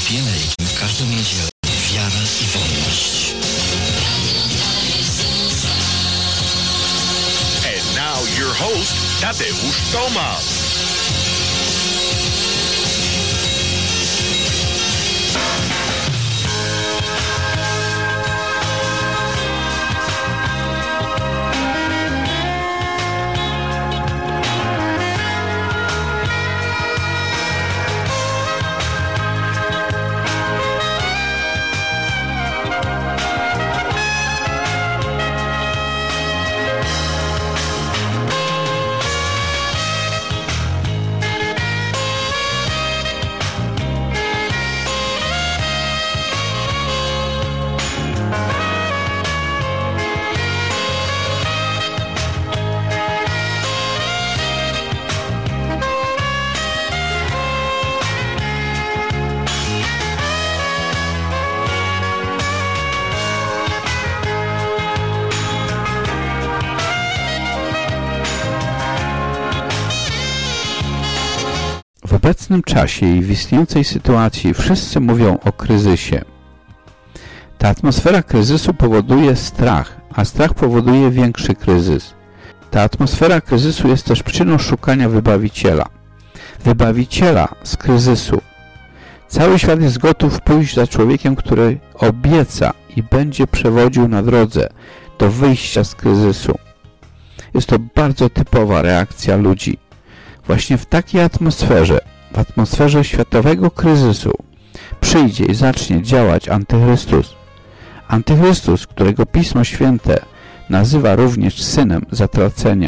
Happy American w każdą niedzielę. Wiara i wolność. And now your host, Tadeusz Tomasz. W obecnym czasie i w istniejącej sytuacji wszyscy mówią o kryzysie. Ta atmosfera kryzysu powoduje strach, a strach powoduje większy kryzys. Ta atmosfera kryzysu jest też przyczyną szukania wybawiciela. Wybawiciela z kryzysu. Cały świat jest gotów pójść za człowiekiem, który obieca i będzie przewodził na drodze do wyjścia z kryzysu. Jest to bardzo typowa reakcja ludzi. Właśnie w takiej atmosferze, w atmosferze światowego kryzysu, przyjdzie i zacznie działać Antychrystus. Antychrystus, którego Pismo Święte nazywa również synem zatracenia.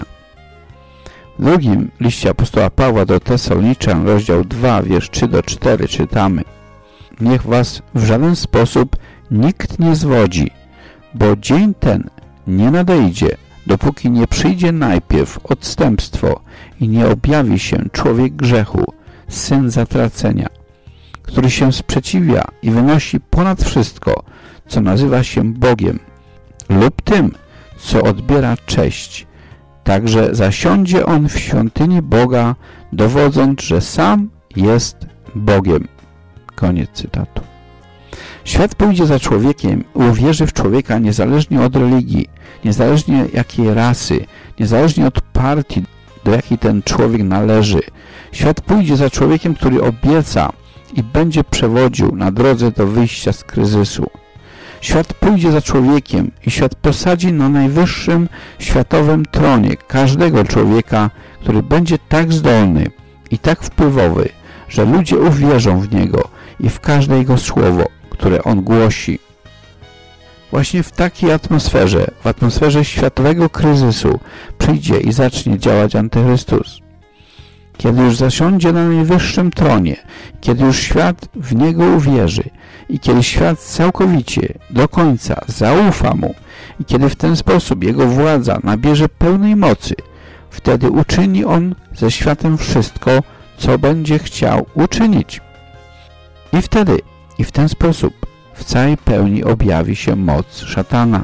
W drugim liście apostoła Pawła do Tesaloniczan, rozdział 2, wiersz 3-4 czytamy: Niech was w żaden sposób nikt nie zwodzi, bo dzień ten nie nadejdzie, dopóki nie przyjdzie najpierw odstępstwo i nie objawi się człowiek grzechu, syn zatracenia, który się sprzeciwia i wynosi ponad wszystko, co nazywa się Bogiem, lub tym, co odbiera cześć. Także zasiądzie on w świątyni Boga, dowodząc, że sam jest Bogiem. Koniec cytatu. Świat pójdzie za człowiekiem i uwierzy w człowieka niezależnie od religii, niezależnie jakiej rasy, niezależnie od partii, do jakiej ten człowiek należy. Świat pójdzie za człowiekiem, który obieca i będzie przewodził na drodze do wyjścia z kryzysu. Świat pójdzie za człowiekiem i świat posadzi na najwyższym światowym tronie każdego człowieka, który będzie tak zdolny i tak wpływowy, że ludzie uwierzą w niego i w każde jego słowo, które on głosi. Właśnie w takiej atmosferze, w atmosferze światowego kryzysu przyjdzie i zacznie działać Antychrystus. Kiedy już zasiądzie na najwyższym tronie, kiedy już świat w niego uwierzy i kiedy świat całkowicie, do końca zaufa mu i kiedy w ten sposób jego władza nabierze pełnej mocy, wtedy uczyni on ze światem wszystko, co będzie chciał uczynić. I wtedy, i w ten sposób w całej pełni objawi się moc szatana.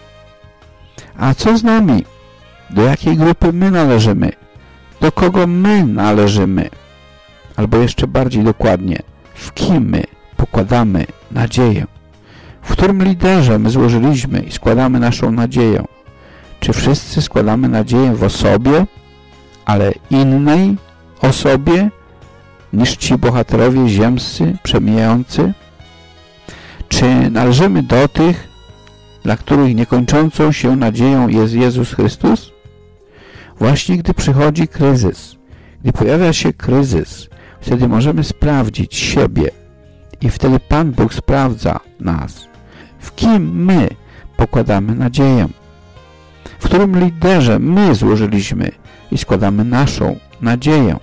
A co z nami? Do jakiej grupy my należymy? Do kogo my należymy? Albo jeszcze bardziej dokładnie, w kim my pokładamy nadzieję? W którym liderze my złożyliśmy i składamy naszą nadzieję? Czy wszyscy składamy nadzieję w osobie, ale innej osobie niż ci bohaterowie ziemscy, przemijający? Czy należymy do tych, dla których niekończącą się nadzieją jest Jezus Chrystus? Właśnie gdy przychodzi kryzys, gdy pojawia się kryzys, wtedy możemy sprawdzić siebie i wtedy Pan Bóg sprawdza nas. W kim my pokładamy nadzieję? W którym liderze my złożyliśmy i składamy naszą nadzieję?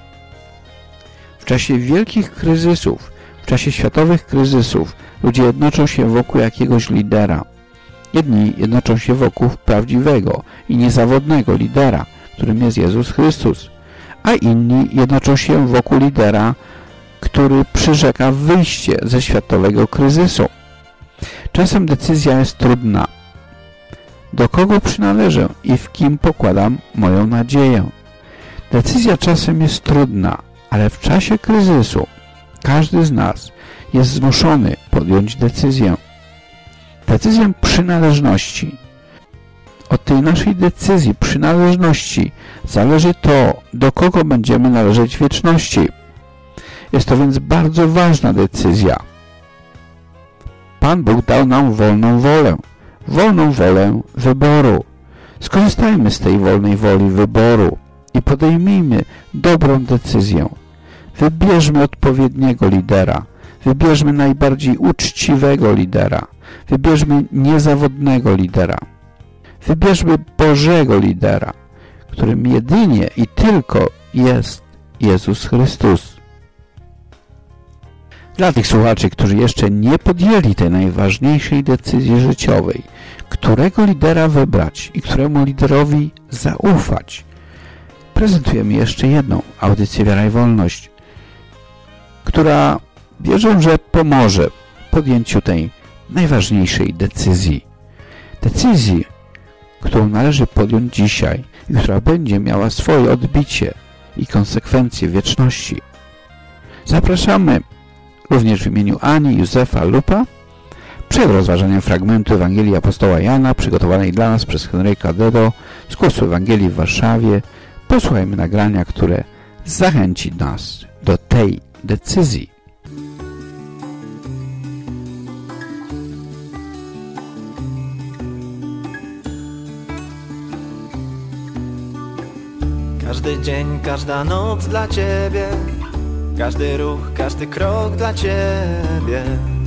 W czasie wielkich kryzysów, w czasie światowych kryzysów ludzie jednoczą się wokół jakiegoś lidera. Jedni jednoczą się wokół prawdziwego i niezawodnego lidera, którym jest Jezus Chrystus, a inni jednoczą się wokół lidera, który przyrzeka wyjście ze światowego kryzysu. Czasem decyzja jest trudna. Do kogo przynależę i w kim pokładam moją nadzieję? Decyzja czasem jest trudna, ale w czasie kryzysu każdy z nas jest zmuszony podjąć decyzję. Decyzję przynależności. Od tej naszej decyzji przynależności zależy to, do kogo będziemy należeć w wieczności. Jest to więc bardzo ważna decyzja. Pan Bóg dał nam wolną wolę wyboru. Skorzystajmy z tej wolnej woli wyboru i podejmijmy dobrą decyzję. Wybierzmy odpowiedniego lidera. Wybierzmy najbardziej uczciwego lidera. Wybierzmy niezawodnego lidera. Wybierzmy Bożego lidera, którym jedynie i tylko jest Jezus Chrystus. Dla tych słuchaczy, którzy jeszcze nie podjęli tej najważniejszej decyzji życiowej, którego lidera wybrać i któremu liderowi zaufać, prezentujemy jeszcze jedną audycję Wiara i Wolność, która wierzę, że pomoże w podjęciu tej najważniejszej decyzji. Decyzji, którą należy podjąć dzisiaj i która będzie miała swoje odbicie i konsekwencje w wieczności. Zapraszamy również w imieniu Ani Józefa Lupa przed rozważaniem fragmentu Ewangelii Apostoła Jana przygotowanej dla nas przez Henryka Dedo z kursu Ewangelii w Warszawie. Posłuchajmy nagrania, które zachęci nas do tej decyzji. Każdy dzień, każda noc dla Ciebie, każdy ruch, każdy krok dla Ciebie.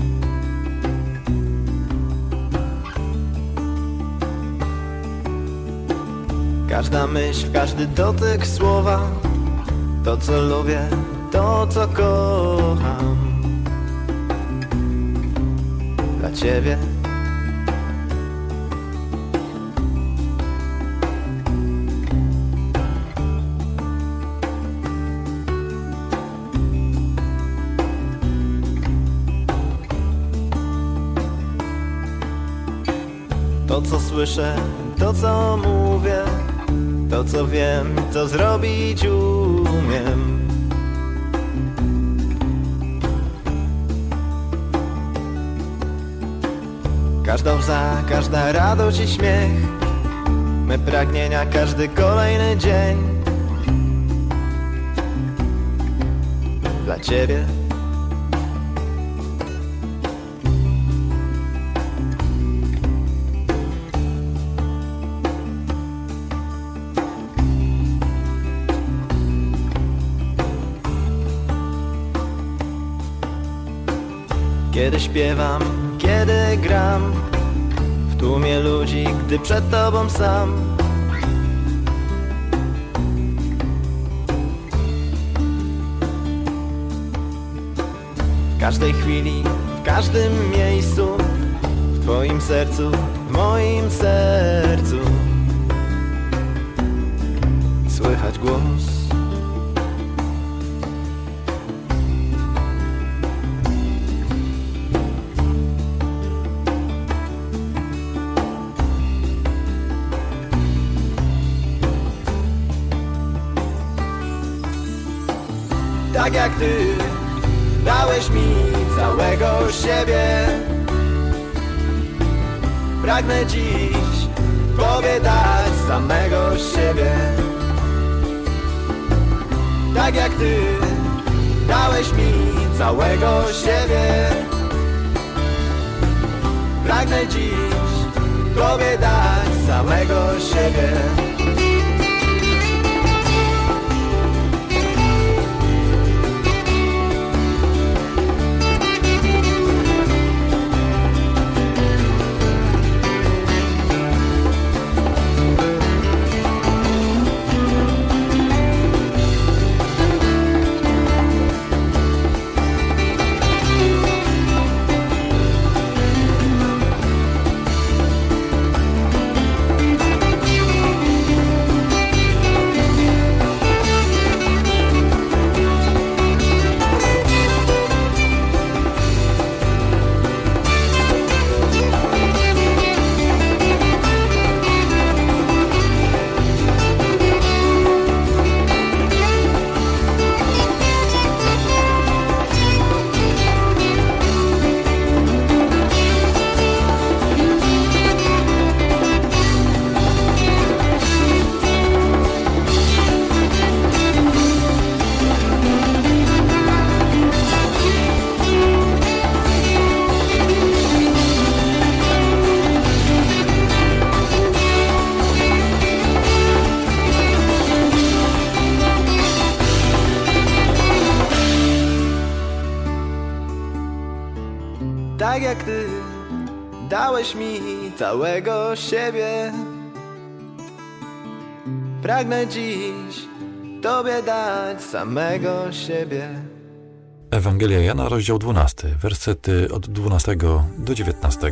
Każda myśl, każdy dotyk słowa, to co lubię, to co kocham, dla Ciebie. To co słyszę, to co mówię, to co wiem, co zrobić umiem. Każda łza, każda radość i śmiech, me pragnienia, każdy kolejny dzień dla Ciebie. Kiedy śpiewam, kiedy gram w tłumie ludzi, gdy przed Tobą sam. W każdej chwili, w każdym miejscu, w Twoim sercu, w moim sercu słychać głos. Tak jak Ty dałeś mi całego siebie, pragnę dziś Tobie dać samego siebie. Tak jak Ty dałeś mi całego siebie, pragnę dziś Tobie dać samego siebie. jak Ty dałeś mi całego siebie. Pragnę dziś Tobie dać samego siebie. Ewangelia Jana, rozdział 12, wersety od 12 do 19.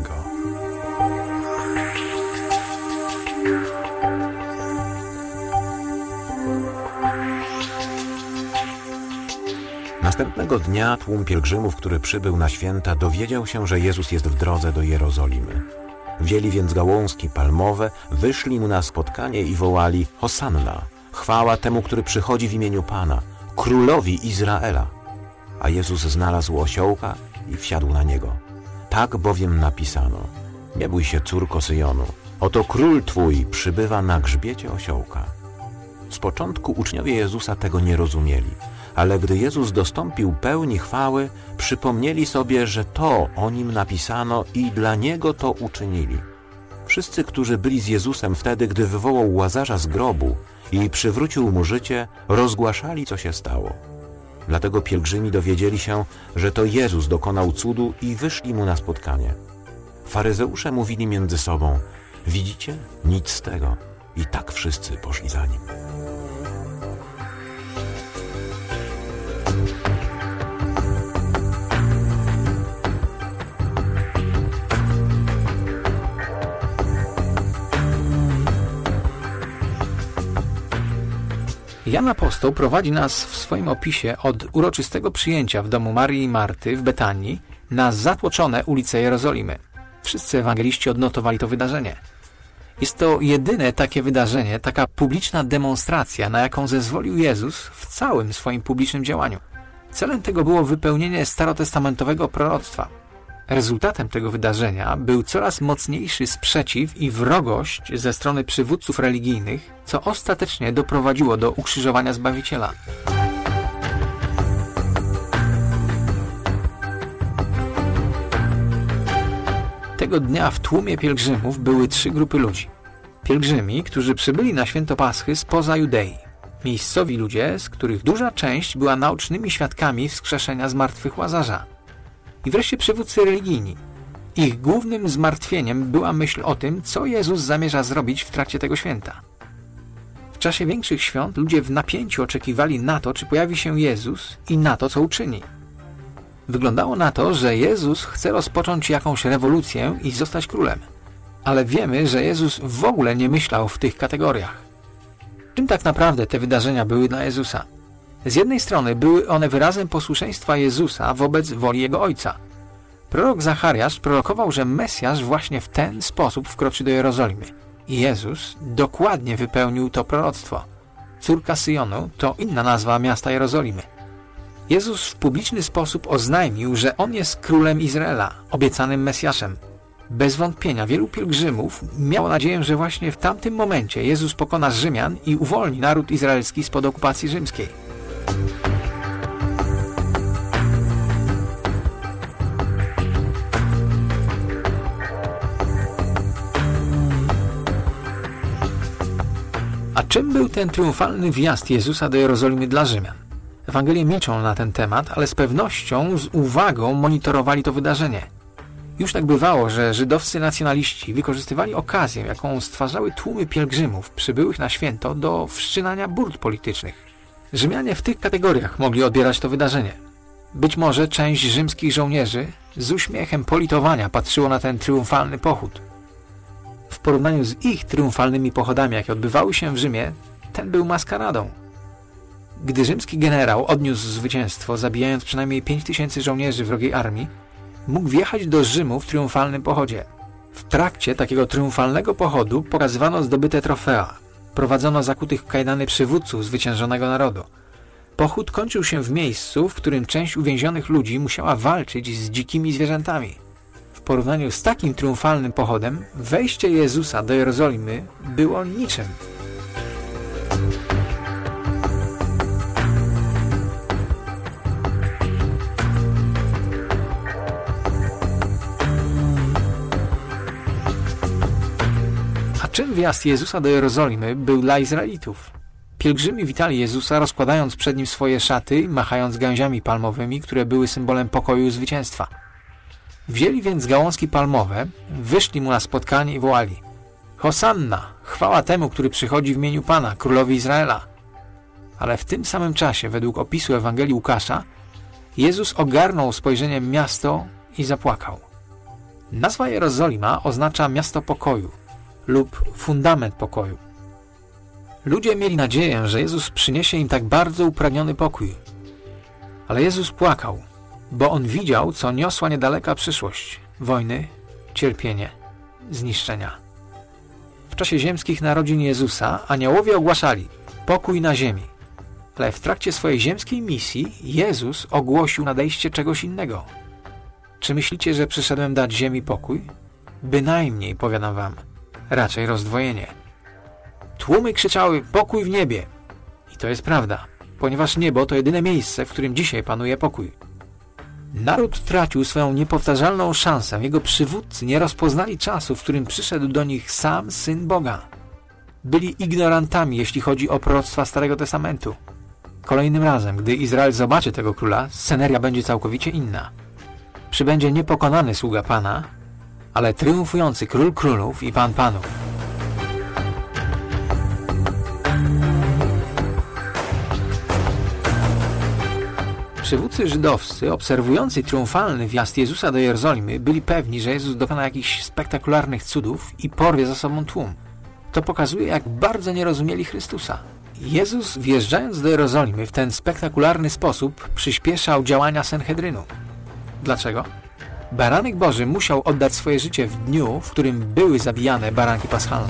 Następnego dnia tłum pielgrzymów, który przybył na święta, dowiedział się, że Jezus jest w drodze do Jerozolimy. Wzięli więc gałązki palmowe, wyszli mu na spotkanie i wołali: Hosanna! Chwała temu, który przychodzi w imieniu Pana, królowi Izraela. A Jezus znalazł osiołka i wsiadł na niego. Tak bowiem napisano: Nie bój się, córko Syjonu, oto król twój przybywa na grzbiecie osiołka. Z początku uczniowie Jezusa tego nie rozumieli, ale gdy Jezus dostąpił pełni chwały, przypomnieli sobie, że to o Nim napisano i dla Niego to uczynili. Wszyscy, którzy byli z Jezusem wtedy, gdy wywołał Łazarza z grobu i przywrócił mu życie, rozgłaszali, co się stało. Dlatego pielgrzymi dowiedzieli się, że to Jezus dokonał cudu i wyszli mu na spotkanie. Faryzeusze mówili między sobą: Widzicie? Nic z tego. I tak wszyscy poszli za Nim. Jan Apostoł prowadzi nas w swoim opisie od uroczystego przyjęcia w domu Marii i Marty w Betanii na zatłoczone ulice Jerozolimy. Wszyscy ewangeliści odnotowali to wydarzenie. Jest to jedyne takie wydarzenie, taka publiczna demonstracja, na jaką zezwolił Jezus w całym swoim publicznym działaniu. Celem tego było wypełnienie starotestamentowego proroctwa. Rezultatem tego wydarzenia był coraz mocniejszy sprzeciw i wrogość ze strony przywódców religijnych, co ostatecznie doprowadziło do ukrzyżowania Zbawiciela. Tego dnia w tłumie pielgrzymów były 3 grupy ludzi. Pielgrzymi, którzy przybyli na święto Paschy spoza Judei. Miejscowi ludzie, z których duża część była naocznymi świadkami wskrzeszenia zmartwych Łazarza. I wreszcie przywódcy religijni. Ich głównym zmartwieniem była myśl o tym, co Jezus zamierza zrobić w trakcie tego święta. W czasie większych świąt ludzie w napięciu oczekiwali na to, czy pojawi się Jezus i na to, co uczyni. Wyglądało na to, że Jezus chce rozpocząć jakąś rewolucję i zostać królem. Ale wiemy, że Jezus w ogóle nie myślał w tych kategoriach. Czym tak naprawdę te wydarzenia były dla Jezusa? Z jednej strony były one wyrazem posłuszeństwa Jezusa wobec woli Jego Ojca. Prorok Zachariasz prorokował, że Mesjasz właśnie w ten sposób wkroczy do Jerozolimy. I Jezus dokładnie wypełnił to proroctwo. Córka Syjonu to inna nazwa miasta Jerozolimy. Jezus w publiczny sposób oznajmił, że On jest królem Izraela, obiecanym Mesjaszem. Bez wątpienia wielu pielgrzymów miało nadzieję, że właśnie w tamtym momencie Jezus pokona Rzymian i uwolni naród izraelski spod okupacji rzymskiej. A czym był ten triumfalny wjazd Jezusa do Jerozolimy dla Rzymian? Ewangelie milczą na ten temat, ale z pewnością, z uwagą monitorowali to wydarzenie. Już tak bywało, że żydowscy nacjonaliści wykorzystywali okazję, jaką stwarzały tłumy pielgrzymów przybyłych na święto do wszczynania burt politycznych. Rzymianie w tych kategoriach mogli odbierać to wydarzenie. Być może część rzymskich żołnierzy z uśmiechem politowania patrzyło na ten triumfalny pochód. W porównaniu z ich triumfalnymi pochodami, jakie odbywały się w Rzymie, ten był maskaradą. Gdy rzymski generał odniósł zwycięstwo, zabijając przynajmniej 5000 żołnierzy wrogiej armii, mógł wjechać do Rzymu w triumfalnym pochodzie. W trakcie takiego triumfalnego pochodu pokazywano zdobyte trofea. Prowadzono zakutych w kajdany przywódców zwyciężonego narodu. Pochód kończył się w miejscu, w którym część uwięzionych ludzi musiała walczyć z dzikimi zwierzętami. W porównaniu z takim triumfalnym pochodem, wejście Jezusa do Jerozolimy było niczym. Czym wjazd Jezusa do Jerozolimy był dla Izraelitów? Pielgrzymi witali Jezusa, rozkładając przed Nim swoje szaty i machając gałęziami palmowymi, które były symbolem pokoju i zwycięstwa. Wzięli więc gałązki palmowe, wyszli mu na spotkanie i wołali: Hosanna! Chwała temu, który przychodzi w imieniu Pana, królowi Izraela! Ale w tym samym czasie, według opisu Ewangelii Łukasza, Jezus ogarnął spojrzeniem miasto i zapłakał. Nazwa Jerozolima oznacza miasto pokoju lub fundament pokoju. Ludzie mieli nadzieję, że Jezus przyniesie im tak bardzo upragniony pokój. Ale Jezus płakał, bo On widział, co niosła niedaleka przyszłość: wojny, cierpienie, zniszczenia. W czasie ziemskich narodzin Jezusa aniołowie ogłaszali pokój na ziemi. Ale w trakcie swojej ziemskiej misji Jezus ogłosił nadejście czegoś innego. Czy myślicie, że przyszedłem dać ziemi pokój? Bynajmniej, powiadam wam, raczej rozdwojenie. Tłumy krzyczały: pokój w niebie! I to jest prawda, ponieważ niebo to jedyne miejsce, w którym dzisiaj panuje pokój. Naród tracił swoją niepowtarzalną szansę. Jego przywódcy nie rozpoznali czasu, w którym przyszedł do nich sam Syn Boga. Byli ignorantami, jeśli chodzi o proroctwa Starego Testamentu. Kolejnym razem, gdy Izrael zobaczy tego króla, sceneria będzie całkowicie inna. Przybędzie niepokonany sługa Pana, ale triumfujący Król Królów i Pan Panów. Przywódcy żydowscy, obserwujący triumfalny wjazd Jezusa do Jerozolimy, byli pewni, że Jezus dokona jakichś spektakularnych cudów i porwie za sobą tłum. To pokazuje, jak bardzo nie rozumieli Chrystusa. Jezus, wjeżdżając do Jerozolimy w ten spektakularny sposób, przyspieszał działania Sanhedrynu. Dlaczego? Baranek Boży musiał oddać swoje życie w dniu, w którym były zabijane baranki paschalne.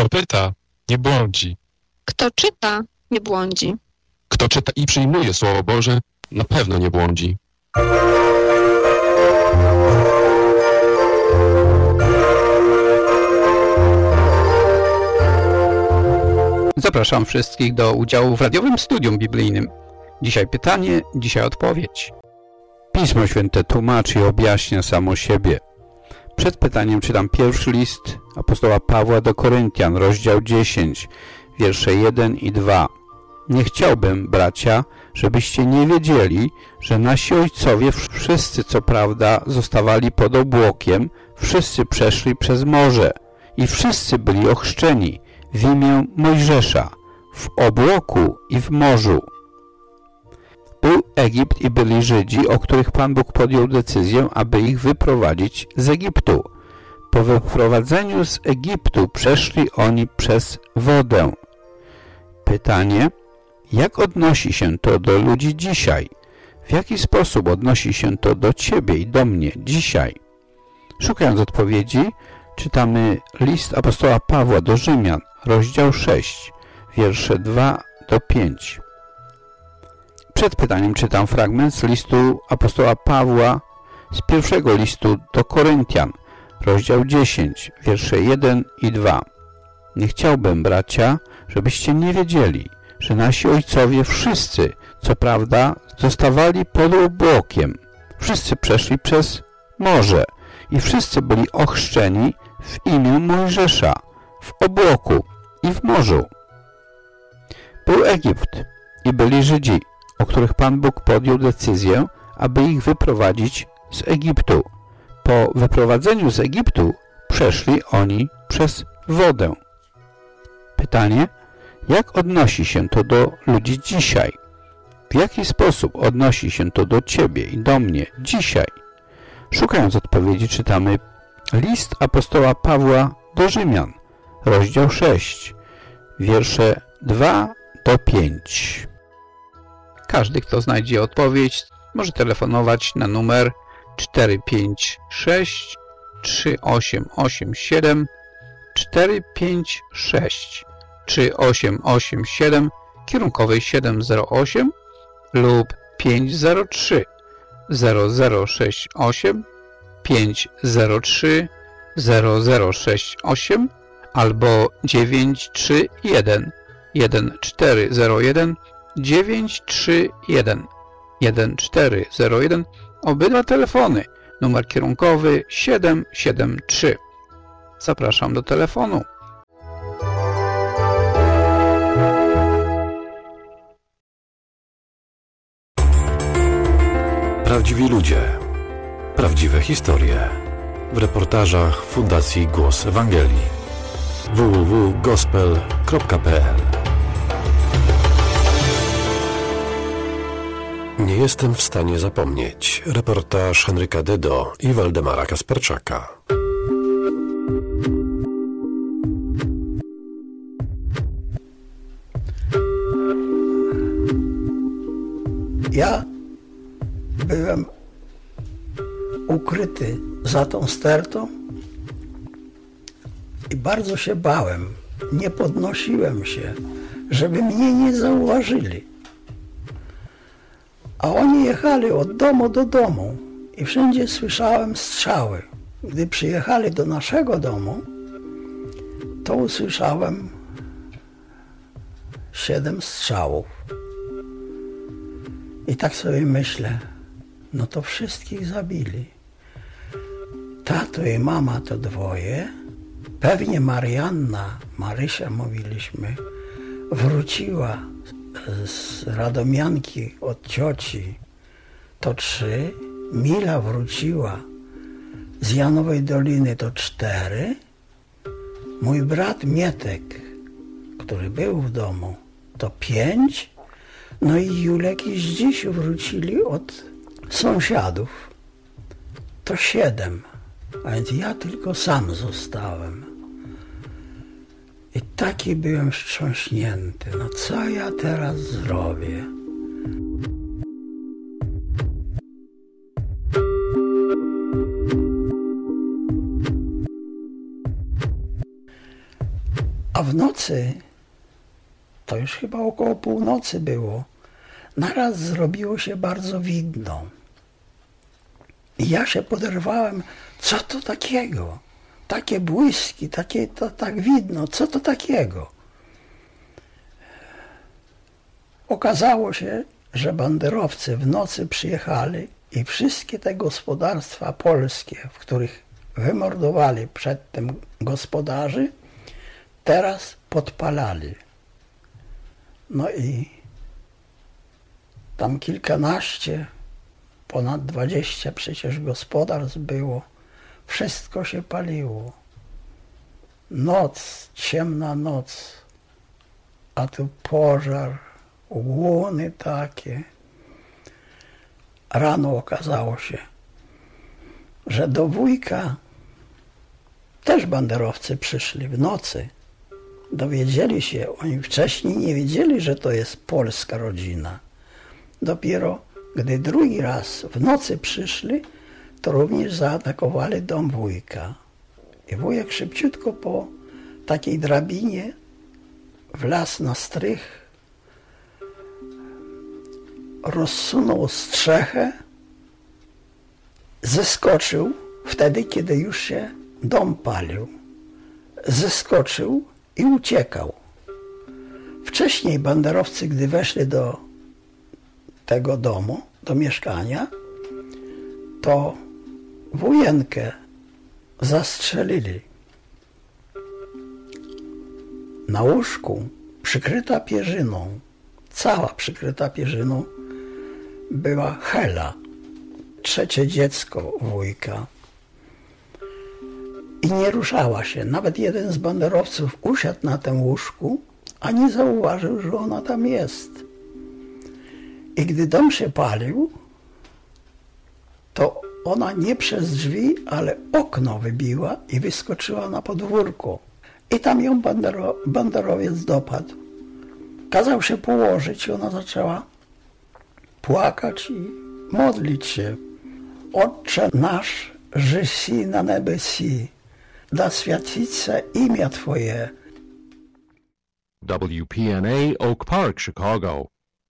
Kto pyta, nie błądzi. Kto czyta, nie błądzi. Kto czyta i przyjmuje Słowo Boże, na pewno nie błądzi. Zapraszam wszystkich do udziału w radiowym studium biblijnym. Dzisiaj pytanie, dzisiaj odpowiedź. Pismo Święte tłumaczy i objaśnia samo siebie. Przed pytaniem czytam pierwszy list apostoła Pawła do Koryntian, rozdział 10, wiersze 1 i 2. Nie chciałbym, bracia, żebyście nie wiedzieli, że nasi ojcowie wszyscy, co prawda, zostawali pod obłokiem, wszyscy przeszli przez morze i wszyscy byli ochrzczeni w imię Mojżesza, w obłoku i w morzu. Był Egipt i byli Żydzi, o których Pan Bóg podjął decyzję, aby ich wyprowadzić z Egiptu. Po wyprowadzeniu z Egiptu przeszli oni przez wodę. Pytanie, jak odnosi się to do ludzi dzisiaj? W jaki sposób odnosi się to do Ciebie i do mnie dzisiaj? Szukając odpowiedzi, czytamy list apostoła Pawła do Rzymian, rozdział 6, wiersze 2 do 5. Przed pytaniem czytam fragment z listu apostoła Pawła z pierwszego listu do Koryntian, rozdział 10, wiersze 1 i 2. Nie chciałbym, bracia, żebyście nie wiedzieli, że nasi ojcowie wszyscy, co prawda, zostawali pod obłokiem. Wszyscy przeszli przez morze i wszyscy byli ochrzczeni w imię Mojżesza, w obłoku i w morzu. Był Egipt i byli Żydzi, o których Pan Bóg podjął decyzję, aby ich wyprowadzić z Egiptu. Po wyprowadzeniu z Egiptu przeszli oni przez wodę. Pytanie, jak odnosi się to do ludzi dzisiaj? W jaki sposób odnosi się to do Ciebie i do mnie dzisiaj? Szukając odpowiedzi czytamy list apostoła Pawła do Rzymian, rozdział 6, wiersze 2 do 5. Każdy, kto znajdzie odpowiedź, może telefonować na numer 456 3887 456 3887 kierunkowej 708 lub 503 0068 503 0068 albo 931 1401 931 1401. Obydwa telefony. Numer kierunkowy 773. Zapraszam do telefonu. Prawdziwi ludzie. Prawdziwe historie. W reportażach Fundacji Głos Ewangelii. www.gospel.pl. Nie jestem w stanie zapomnieć. Reportaż Henryka Dedo i Waldemara Kasperczaka. Ja byłem ukryty za tą stertą i bardzo się bałem. Nie podnosiłem się, żeby mnie nie zauważyli. A oni jechali od domu do domu i wszędzie słyszałem strzały. Gdy przyjechali do naszego domu, to usłyszałem 7 strzałów. I tak sobie myślę, no to wszystkich zabili. Tato i mama to 2, pewnie Marianna, Marysia mówiliśmy, wróciła z Radomianki od cioci, to 3, Mila wróciła z Janowej Doliny, to 4, mój brat Mietek, który był w domu, to 5, no i Julek i Zdzisiu wrócili od sąsiadów, to 7, a więc ja tylko sam zostałem. I taki byłem wstrząśnięty. No co ja teraz zrobię? A nocy, to już chyba około północy było, naraz zrobiło się bardzo widno. I ja się poderwałem, co to takiego? Takie błyski, tak widno, co to takiego? Okazało się, że banderowcy w nocy przyjechali i wszystkie te gospodarstwa polskie, w których wymordowali przedtem gospodarzy, teraz podpalali. No i tam kilkanaście, ponad 20 przecież gospodarstw było. Wszystko się paliło. Noc, ciemna noc, a tu pożar, łony takie. Rano okazało się, że do wujka też banderowcy przyszli w nocy. Dowiedzieli się, oni wcześniej nie wiedzieli, że to jest polska rodzina. Dopiero gdy drugi raz w nocy przyszli, to również zaatakowali dom wujka. I wujek szybciutko po takiej drabinie wlazł na strych, rozsunął strzechę, zeskoczył wtedy, kiedy już się dom palił. Zeskoczył i uciekał. Wcześniej banderowcy, gdy weszli do tego domu, do mieszkania, to wujenkę zastrzelili. Na łóżku, przykryta pierzyną, cała przykryta pierzyną, była Hela, trzecie dziecko wujka. I nie ruszała się. Nawet jeden z banderowców usiadł na tym łóżku, a nie zauważył, że ona tam jest. I gdy dom się palił, to ona nie przez drzwi, ale okno wybiła i wyskoczyła na podwórko. I tam ją banderowiec dopadł. Kazał się położyć i ona zaczęła płakać i modlić się. Otcze nasz, żysi na nebesi, da święcić się imię Twoje. WPNA Oak Park, Chicago.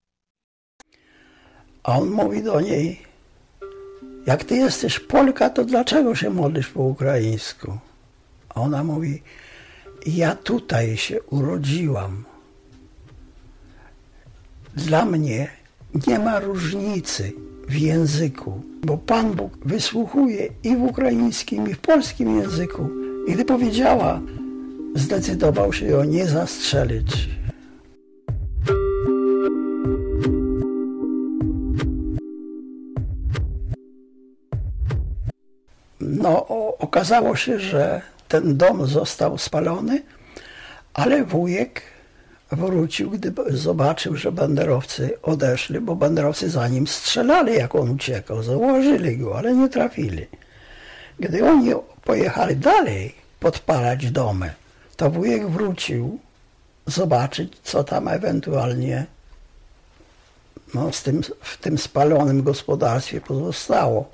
A on mówi do niej, jak ty jesteś Polka, to dlaczego się modlisz po ukraińsku? A ona mówi, ja tutaj się urodziłam. Dla mnie nie ma różnicy w języku, bo Pan Bóg wysłuchuje i w ukraińskim, i w polskim języku. I gdy powiedziała, zdecydował się ją nie zastrzelić. No, okazało się, że ten dom został spalony, ale wujek wrócił, gdy zobaczył, że banderowcy odeszli, bo banderowcy za nim strzelali, jak on uciekał. Zauważyli go, ale nie trafili. Gdy oni pojechali dalej podpalać domy, to wujek wrócił zobaczyć, co tam ewentualnie w tym spalonym gospodarstwie pozostało.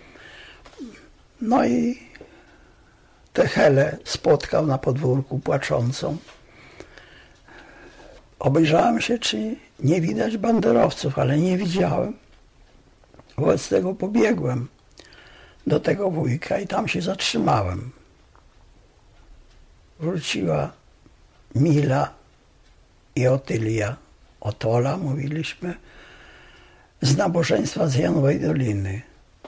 No i tę Helę spotkał na podwórku płaczącą. Obejrzałem się, czy nie widać banderowców, ale nie widziałem. Wobec tego pobiegłem do tego wujka i tam się zatrzymałem. Wróciła Mila i Otylia, Otola mówiliśmy, z nabożeństwa z Janowej Doliny.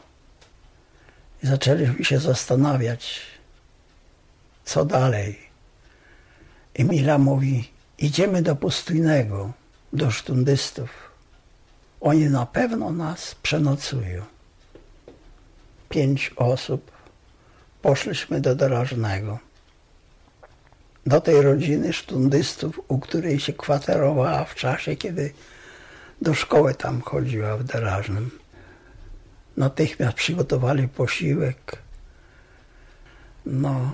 I zaczęliśmy się zastanawiać, co dalej. I Mila mówi, idziemy do Pustojnego, do sztundystów. Oni na pewno nas przenocują. 5 osób poszliśmy do Dorożnego. Do tej rodziny sztundystów, u której się kwaterowała w czasie, kiedy do szkoły tam chodziła w Dorożnym. Natychmiast przygotowali posiłek. No.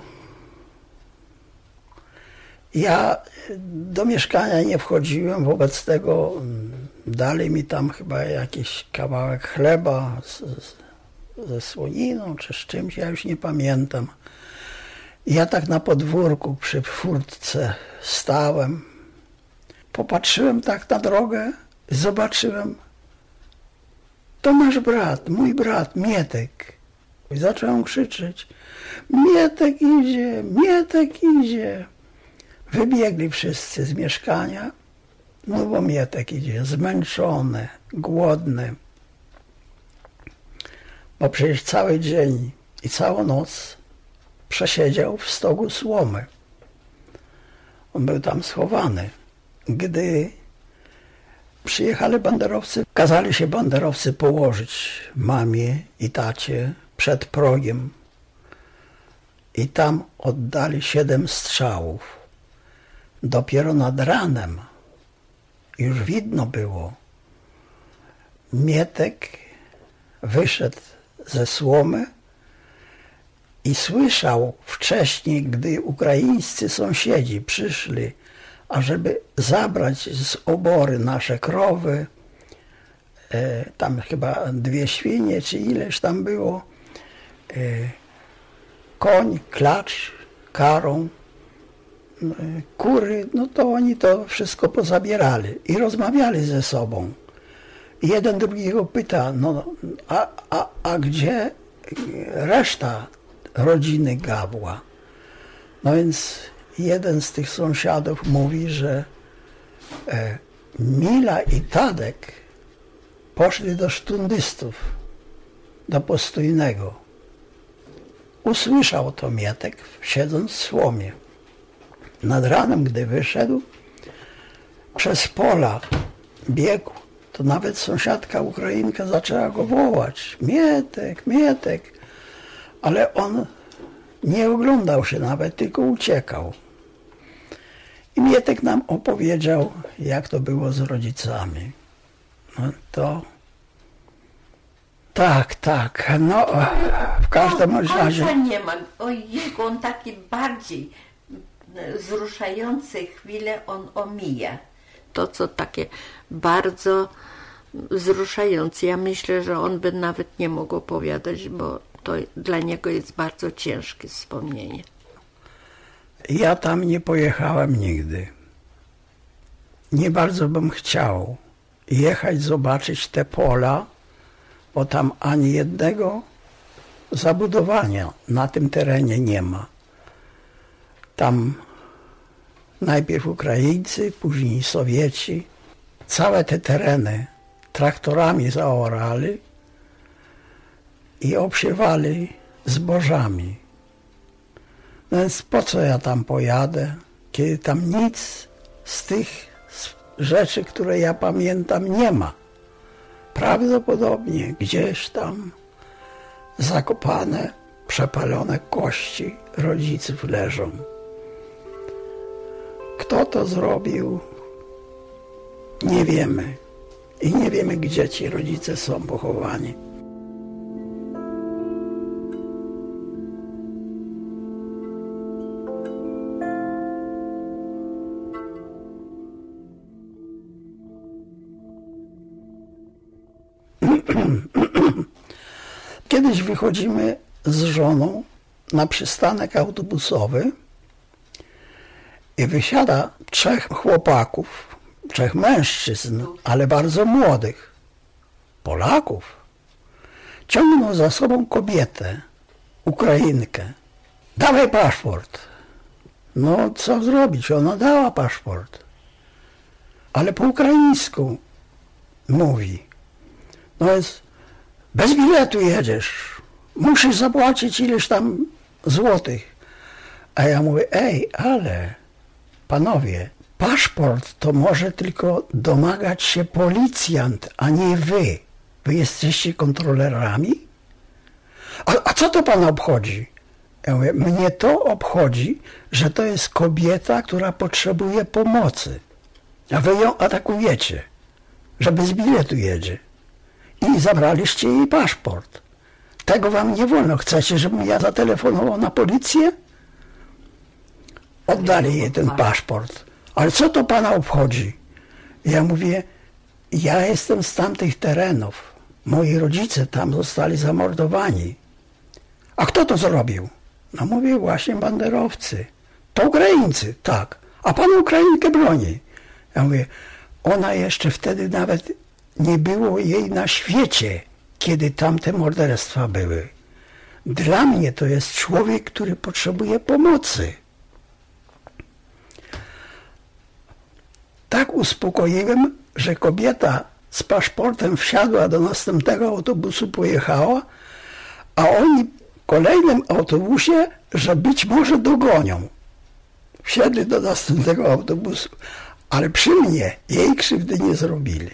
Ja do mieszkania nie wchodziłem, wobec tego dali mi tam chyba jakiś kawałek chleba ze słoniną czy z czymś, ja już nie pamiętam. Ja tak na podwórku przy furtce stałem, popatrzyłem tak na drogę, zobaczyłem, to nasz brat, mój brat Mietek. I zacząłem krzyczeć, Mietek idzie, Mietek idzie. Wybiegli wszyscy z mieszkania, no bo Mietek idzie, zmęczony, głodny. Bo przecież cały dzień i całą noc przesiedział w stogu słomy. On był tam schowany. Gdy przyjechali banderowcy, kazali się banderowcy położyć mamie i tacie przed progiem. I tam oddali 7 strzałów. Dopiero nad ranem już widno było. Mietek wyszedł ze słomy i słyszał wcześniej, gdy ukraińscy sąsiedzi przyszli, ażeby zabrać z obory nasze krowy, tam chyba 2 świnie, czy ileś tam było, koń, klacz, karą, kury, no to oni to wszystko pozabierali i rozmawiali ze sobą. Jeden drugiego pyta, no a gdzie reszta rodziny Gabła? No więc jeden z tych sąsiadów mówi, że Mila i Tadek poszli do sztundystów, do postojnego. Usłyszał to Mietek, siedząc w słomie. Nad ranem, gdy wyszedł, przez pola biegł, to nawet sąsiadka Ukrainka zaczęła go wołać. Mietek, Mietek. Ale on nie oglądał się nawet, tylko uciekał. I Mietek nam opowiedział, jak to było z rodzicami. No to... Tak, no w każdym razie... Ojca nie ma, ojejku, on taki bardziej wzruszające chwile on omija. To, co takie bardzo wzruszające. Ja myślę, że on by nawet nie mógł opowiadać, bo to dla niego jest bardzo ciężkie wspomnienie. Ja tam nie pojechałem nigdy. Nie bardzo bym chciał jechać, zobaczyć te pola, bo tam ani jednego zabudowania na tym terenie nie ma. Tam najpierw Ukraińcy, później Sowieci. Całe te tereny traktorami zaorali i obsiewali zbożami. No więc po co ja tam pojadę, kiedy tam nic z tych rzeczy, które ja pamiętam, nie ma. Prawdopodobnie gdzieś tam zakopane, przepalone kości rodziców leżą. Kto to zrobił, nie wiemy. I nie wiemy, gdzie ci rodzice są pochowani. Kiedyś wychodzimy z żoną na przystanek autobusowy i wysiada 3 chłopaków, 3 mężczyzn, ale bardzo młodych, Polaków. Ciągną za sobą kobietę, Ukrainkę. Dawaj paszport. No co zrobić? Ona dała paszport. Ale po ukraińsku mówi. No więc bez biletu jedziesz. Musisz zapłacić ileś tam złotych. A ja mówię, ale panowie, paszport to może tylko domagać się policjant, a nie wy. Wy jesteście kontrolerami? A co to pana obchodzi? Ja mówię, mnie to obchodzi, że to jest kobieta, która potrzebuje pomocy. A wy ją atakujecie, że bez biletu jedzie. I zabraliście jej paszport. Tego wam nie wolno. Chcecie, żebym ja zatelefonował na policję? Oddali jej ten paszport. Ale co to pana obchodzi? Ja mówię, ja jestem z tamtych terenów. Moi rodzice tam zostali zamordowani. A kto to zrobił? No mówię, właśnie banderowcy. To Ukraińcy, tak. A pan Ukrainkę broni. Ja mówię, ona jeszcze wtedy nawet nie było jej na świecie, kiedy tamte morderstwa były. Dla mnie to jest człowiek, który potrzebuje pomocy. Tak uspokoiłem, że kobieta z paszportem wsiadła do następnego autobusu, pojechała, a oni w kolejnym autobusie, że być może dogonią. Wsiedli do następnego autobusu, ale przy mnie jej krzywdy nie zrobili.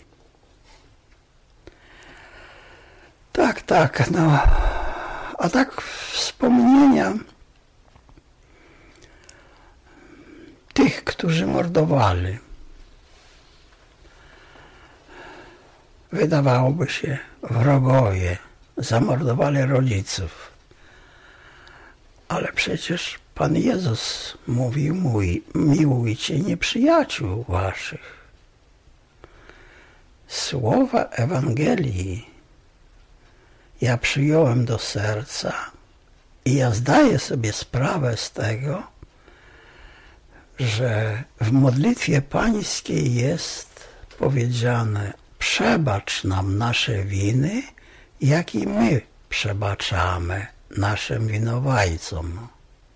Tak, no. A tak wspomnienia tych, którzy mordowali. Wydawałoby się, wrogowie zamordowali rodziców. Ale przecież Pan Jezus mówił, miłujcie nieprzyjaciół waszych. Słowa Ewangelii ja przyjąłem do serca i ja zdaję sobie sprawę z tego, że w modlitwie pańskiej jest powiedziane: przebacz nam nasze winy, jak i my przebaczamy naszym winowajcom.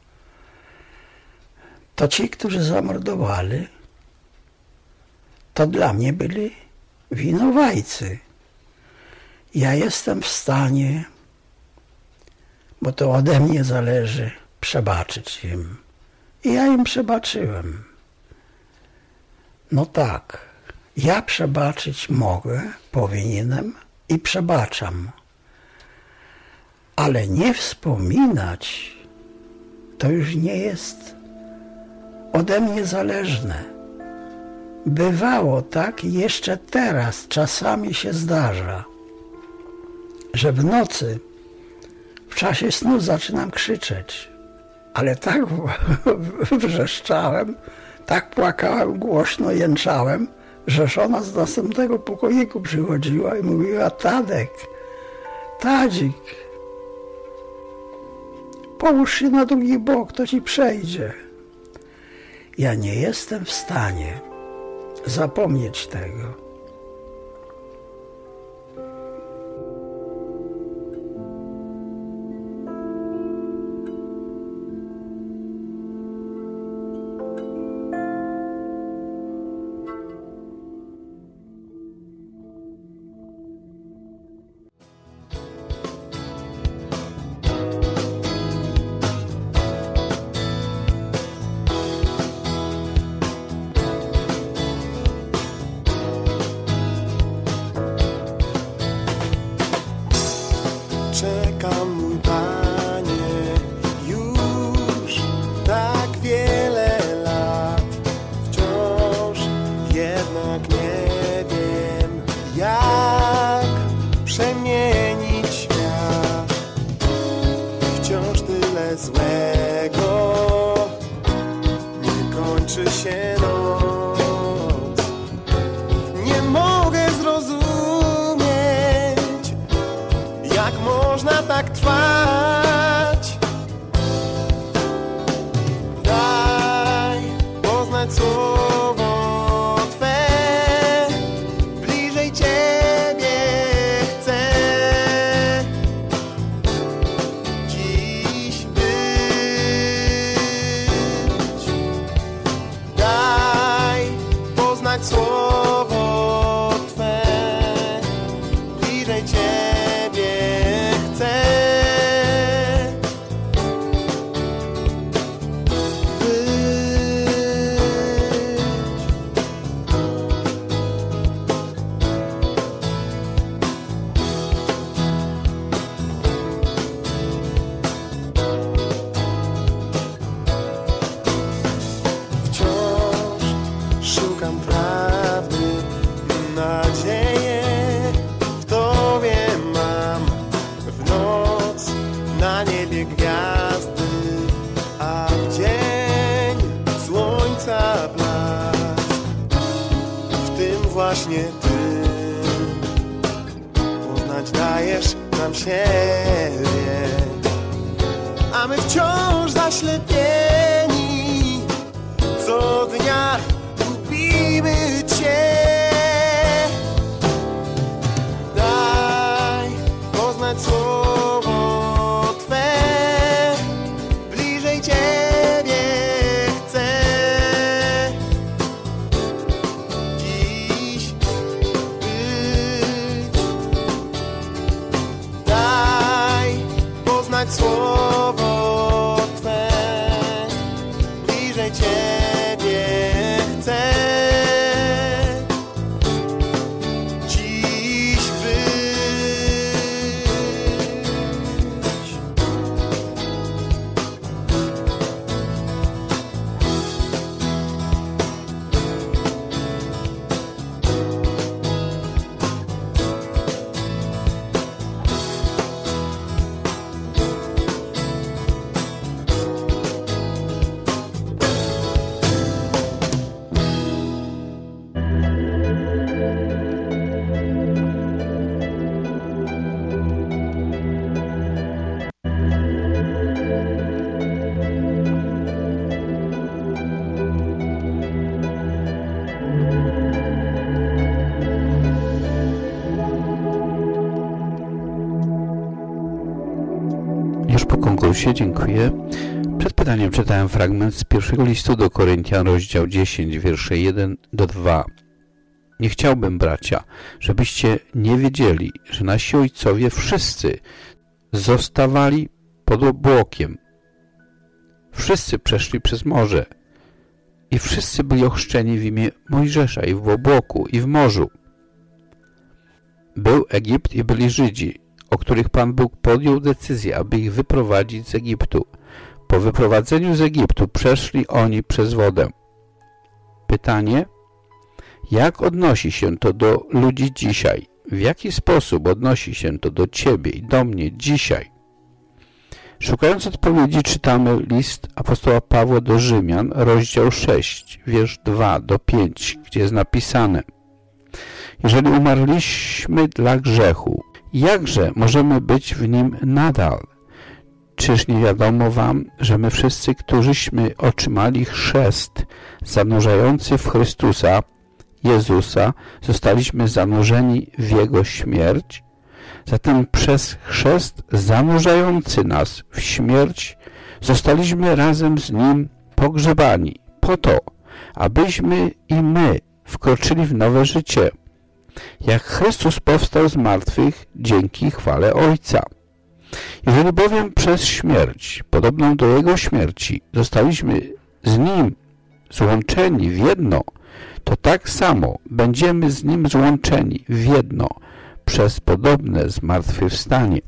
To ci, którzy zamordowali, to dla mnie byli winowajcy. Ja jestem w stanie, bo to ode mnie zależy, przebaczyć im. I ja im przebaczyłem. No tak, ja przebaczyć mogę, powinienem i przebaczam. Ale nie wspominać to już nie jest ode mnie zależne. Bywało tak i jeszcze teraz czasami się zdarza, że w nocy, w czasie snu zaczynam krzyczeć, ale tak wrzeszczałem, tak płakałem, głośno jęczałem, że żona z następnego pokoiku przychodziła i mówiła: Tadek, Tadzik, połóż się na drugi bok, to ci przejdzie. Ja nie jestem w stanie zapomnieć tego. Czekam, mój Panie, już tak wiele lat, wciąż jednak nie wiem, jak przemienić świat. Wciąż tyle złego, nie kończy się noc. Nie mogę zrozumieć, jak można tak trwać. Daj poznać słowo Twe, bliżej Ciebie chcę dziś być. Daj poznać słowo Twe, bliżej Ciebie chcę być. Wciąż szukam prawdy, nadzieję w Tobie mam. W noc na niebie gwiazdy, a w dzień słońca blask. W tym właśnie Ty poznać dajesz nam siebie, a my wciąż oślepieni, co dnia lubimy Cię. Daj poznać słowo Twe, bliżej Ciebie chcę dziś być. Daj poznać słowo Twe, bliżej Ciebie chcę dziś być. Już po konkursie, dziękuję. Przed pytaniem czytałem fragment z pierwszego listu do Koryntian, rozdział 10, wiersze 1-2. Nie chciałbym, bracia, żebyście nie wiedzieli, że nasi ojcowie wszyscy zostawali pod obłokiem. Wszyscy przeszli przez morze i wszyscy byli ochrzczeni w imię Mojżesza i w obłoku, i w morzu. Był Egipt i byli Żydzi, o których Pan Bóg podjął decyzję, aby ich wyprowadzić z Egiptu. Po wyprowadzeniu z Egiptu przeszli oni przez wodę. Pytanie: jak odnosi się to do ludzi dzisiaj? W jaki sposób odnosi się to do Ciebie i do mnie dzisiaj? Szukając odpowiedzi, czytamy list apostoła Pawła do Rzymian, rozdział 6, wiersz 2-5, gdzie jest napisane: jeżeli umarliśmy dla grzechu, jakże możemy być w nim nadal? Czyż nie wiadomo wam, że my wszyscy, którzyśmy otrzymali chrzest zanurzający w Chrystusa, Jezusa, zostaliśmy zanurzeni w Jego śmierć? Zatem przez chrzest zanurzający nas w śmierć zostaliśmy razem z Nim pogrzebani, po to, abyśmy i my wkroczyli w nowe życie, jak Chrystus powstał z martwych dzięki chwale Ojca. Jeżeli bowiem przez śmierć, podobną do Jego śmierci, zostaliśmy z Nim złączeni w jedno, to tak samo będziemy z Nim złączeni w jedno przez podobne zmartwychwstanie.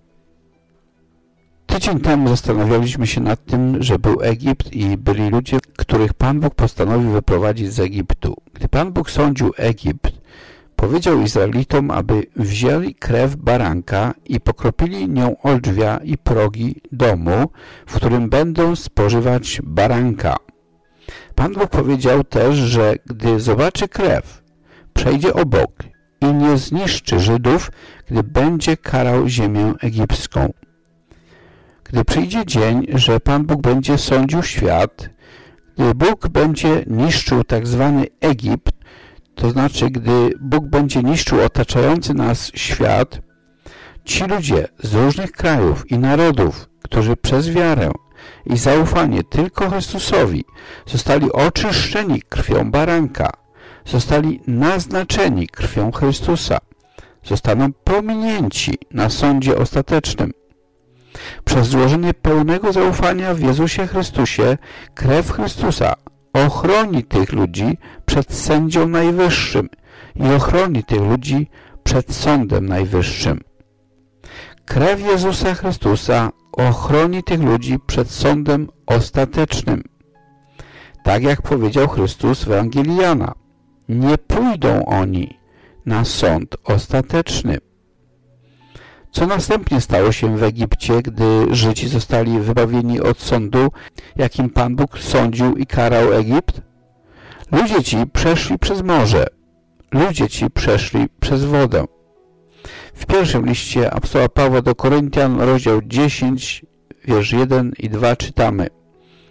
Tydzień temu zastanawialiśmy się nad tym, że był Egipt i byli ludzie, których Pan Bóg postanowił wyprowadzić z Egiptu. Gdy Pan Bóg sądził Egipt, powiedział Izraelitom, aby wzięli krew baranka i pokropili nią o drzwi i progi domu, w którym będą spożywać baranka. Pan Bóg powiedział też, że gdy zobaczy krew, przejdzie obok i nie zniszczy Żydów, gdy będzie karał ziemię egipską. Gdy przyjdzie dzień, że Pan Bóg będzie sądził świat, gdy Bóg będzie niszczył tak zwany Egipt, to znaczy, gdy Bóg będzie niszczył otaczający nas świat, ci ludzie z różnych krajów i narodów, którzy przez wiarę i zaufanie tylko Chrystusowi zostali oczyszczeni krwią baranka, zostali naznaczeni krwią Chrystusa, zostaną pominięci na sądzie ostatecznym. Przez złożenie pełnego zaufania w Jezusie Chrystusie krew Chrystusa ochroni tych ludzi przed sędzią najwyższym i ochroni tych ludzi przed sądem najwyższym. Krew Jezusa Chrystusa ochroni tych ludzi przed sądem ostatecznym. Tak jak powiedział Chrystus w Ewangelii Jana, nie pójdą oni na sąd ostateczny. Co następnie stało się w Egipcie, gdy Żydzi zostali wybawieni od sądu, jakim Pan Bóg sądził i karał Egipt? Ludzie ci przeszli przez morze. Ludzie ci przeszli przez wodę. W pierwszym liście apostoła Pawła do Koryntian, rozdział 10, wiersz 1 i 2 czytamy: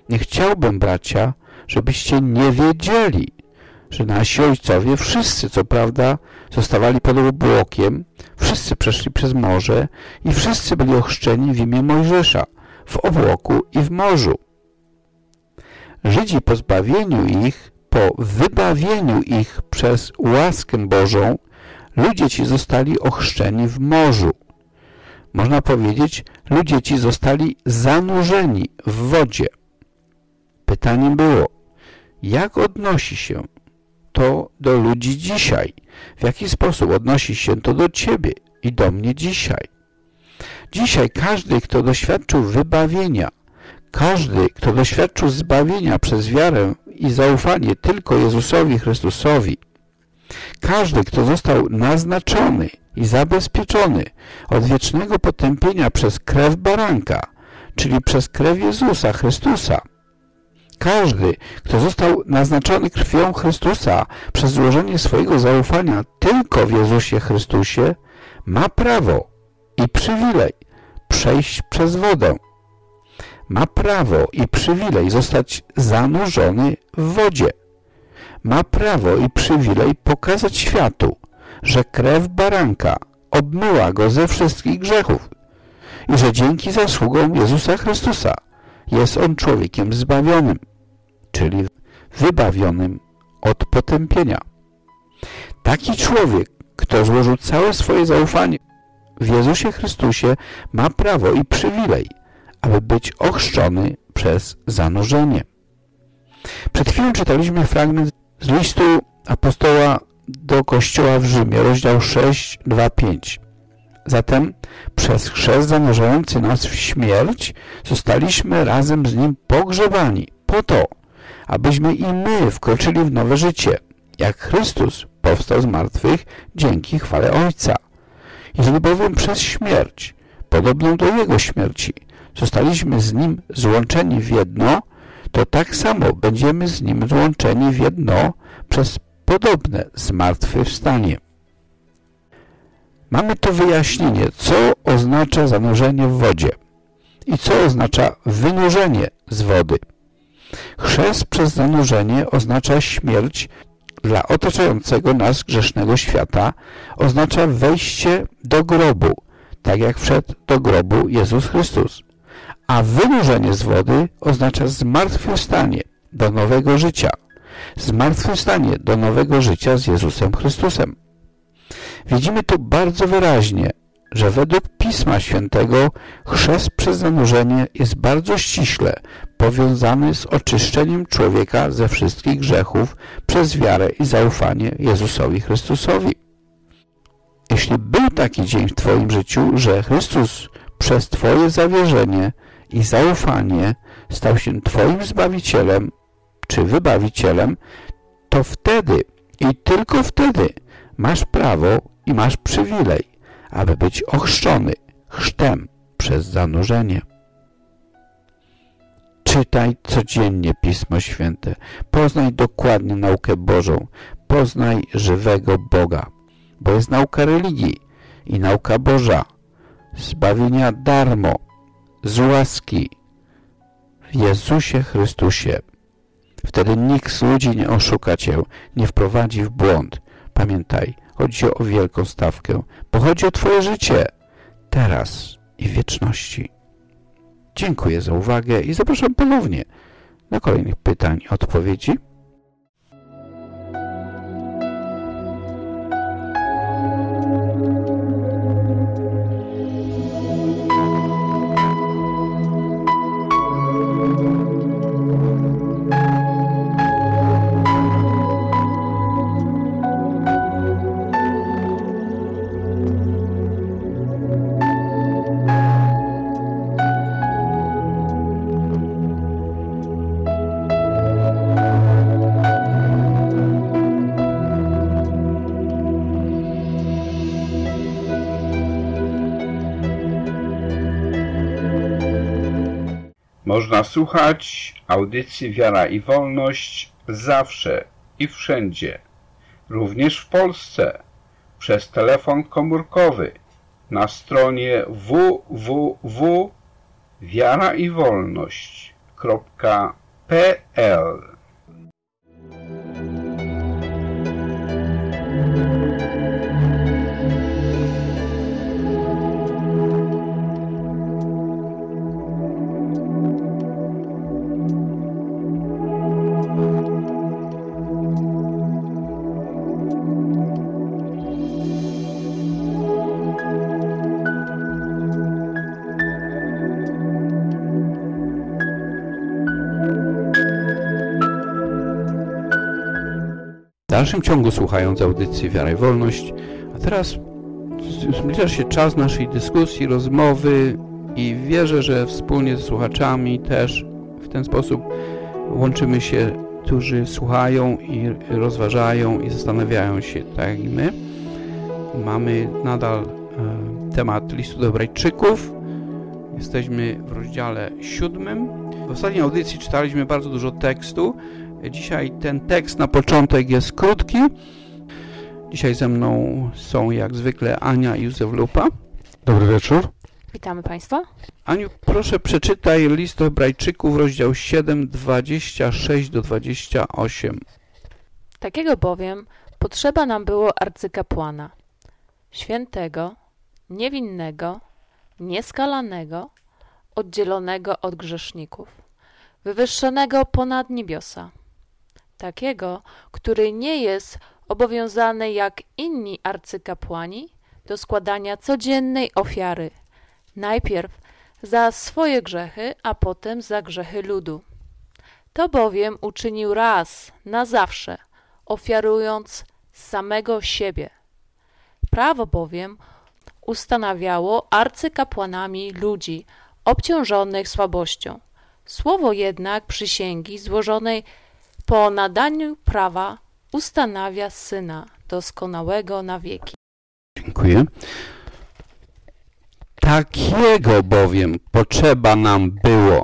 Nie chciałbym, bracia, żebyście nie wiedzieli, że nasi ojcowie wszyscy, co prawda, zostawali pod obłokiem, wszyscy przeszli przez morze i wszyscy byli ochrzczeni w imię Mojżesza, w obłoku i w morzu. Żydzi po zbawieniu ich, po wybawieniu ich przez łaskę Bożą, ludzie ci zostali ochrzczeni w morzu. Można powiedzieć, ludzie ci zostali zanurzeni w wodzie. Pytaniem było, jak odnosi się to do ludzi dzisiaj? W jaki sposób odnosi się to do ciebie i do mnie dzisiaj? Dzisiaj każdy, kto doświadczył wybawienia, każdy, kto doświadczył zbawienia przez wiarę i zaufanie tylko Jezusowi Chrystusowi, każdy, kto został naznaczony i zabezpieczony od wiecznego potępienia przez krew baranka, czyli przez krew Jezusa Chrystusa, każdy, kto został naznaczony krwią Chrystusa przez złożenie swojego zaufania tylko w Jezusie Chrystusie, ma prawo i przywilej przejść przez wodę. Ma prawo i przywilej zostać zanurzony w wodzie. Ma prawo i przywilej pokazać światu, że krew baranka obmyła go ze wszystkich grzechów i że dzięki zasługom Jezusa Chrystusa jest on człowiekiem zbawionym, czyli wybawionym od potępienia. Taki człowiek, kto złożył całe swoje zaufanie w Jezusie Chrystusie, ma prawo i przywilej, aby być ochrzczony przez zanurzenie. Przed chwilą czytaliśmy fragment z listu apostoła do Kościoła w Rzymie, rozdział 6, 2, 5. Zatem przez chrzest zanurzający nas w śmierć zostaliśmy razem z Nim pogrzebani po to, abyśmy i my wkroczyli w nowe życie, jak Chrystus powstał z martwych dzięki chwale Ojca. Jeżeli bowiem przez śmierć, podobną do Jego śmierci, zostaliśmy z Nim złączeni w jedno, to tak samo będziemy z Nim złączeni w jedno przez podobne zmartwychwstanie. Mamy tu wyjaśnienie, co oznacza zanurzenie w wodzie i co oznacza wynurzenie z wody. Chrzest przez zanurzenie oznacza śmierć dla otaczającego nas grzesznego świata, oznacza wejście do grobu, tak jak wszedł do grobu Jezus Chrystus. A wynurzenie z wody oznacza zmartwychwstanie do nowego życia. Zmartwychwstanie do nowego życia z Jezusem Chrystusem. Widzimy tu bardzo wyraźnie, że według Pisma Świętego chrzest przez zanurzenie jest bardzo ściśle powiązany z oczyszczeniem człowieka ze wszystkich grzechów przez wiarę i zaufanie Jezusowi Chrystusowi. Jeśli był taki dzień w Twoim życiu, że Chrystus przez Twoje zawierzenie i zaufanie stał się Twoim Zbawicielem czy Wybawicielem, to wtedy i tylko wtedy masz prawo i masz przywilej, aby być ochrzczony chrztem przez zanurzenie. Czytaj codziennie Pismo Święte, poznaj dokładnie naukę Bożą, poznaj żywego Boga, bo jest nauka religii i nauka Boża, zbawienia darmo, z łaski w Jezusie Chrystusie. Wtedy nikt z ludzi nie oszuka Cię, nie wprowadzi w błąd. Pamiętaj, chodzi o wielką stawkę, bo chodzi o Twoje życie, teraz i w wieczności. Dziękuję za uwagę i zapraszam ponownie na kolejnych pytań i odpowiedzi. Można słuchać audycji Wiara i Wolność zawsze i wszędzie, również w Polsce, przez telefon komórkowy na stronie www.wiaraiwolność.org www.awr.pl. W dalszym ciągu słuchając audycji Wiara i Wolność, a teraz zbliża się czas naszej dyskusji, rozmowy i wierzę, że wspólnie z słuchaczami też w ten sposób łączymy się, którzy słuchają i rozważają i zastanawiają się, tak jak i my. Mamy nadal temat listu do Hebrajczyków. Jesteśmy w rozdziale 7. W ostatniej audycji czytaliśmy bardzo dużo tekstu. Dzisiaj ten tekst na początek jest krótki. Dzisiaj ze mną są jak zwykle Ania i Józef Lupa. Dobry wieczór. Witamy Państwa. Aniu, proszę przeczytaj list do Hebrajczyków, rozdział 7, 26-28. Takiego bowiem potrzeba nam było arcykapłana, świętego, niewinnego, nieskalanego, oddzielonego od grzeszników, wywyższonego ponad niebiosa, takiego, który nie jest obowiązany jak inni arcykapłani do składania codziennej ofiary, najpierw za swoje grzechy, a potem za grzechy ludu. To bowiem uczynił raz na zawsze, ofiarując samego siebie. Prawo bowiem ustanawiało arcykapłanami ludzi obciążonych słabością. Słowo jednak przysięgi złożonej po nadaniu prawa ustanawia Syna doskonałego na wieki. Dziękuję. Takiego bowiem potrzeba nam było.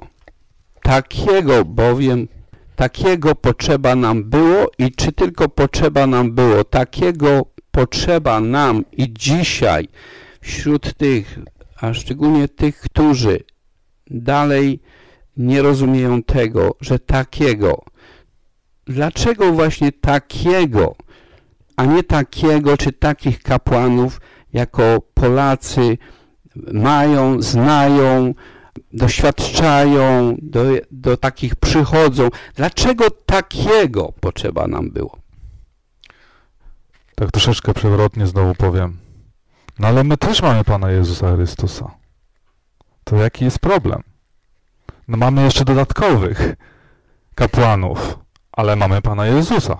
Takiego potrzeba nam było i czy tylko potrzeba nam było, takiego potrzeba nam i dzisiaj wśród tych, a szczególnie tych, którzy dalej nie rozumieją tego, że takiego. Dlaczego właśnie takiego, a nie takiego czy takich kapłanów jako Polacy mają, znają, doświadczają, do takich przychodzą. Dlaczego takiego potrzeba nam było? Tak troszeczkę przewrotnie znowu powiem. No ale my też mamy Pana Jezusa Chrystusa. To jaki jest problem? No mamy jeszcze dodatkowych kapłanów, ale mamy Pana Jezusa.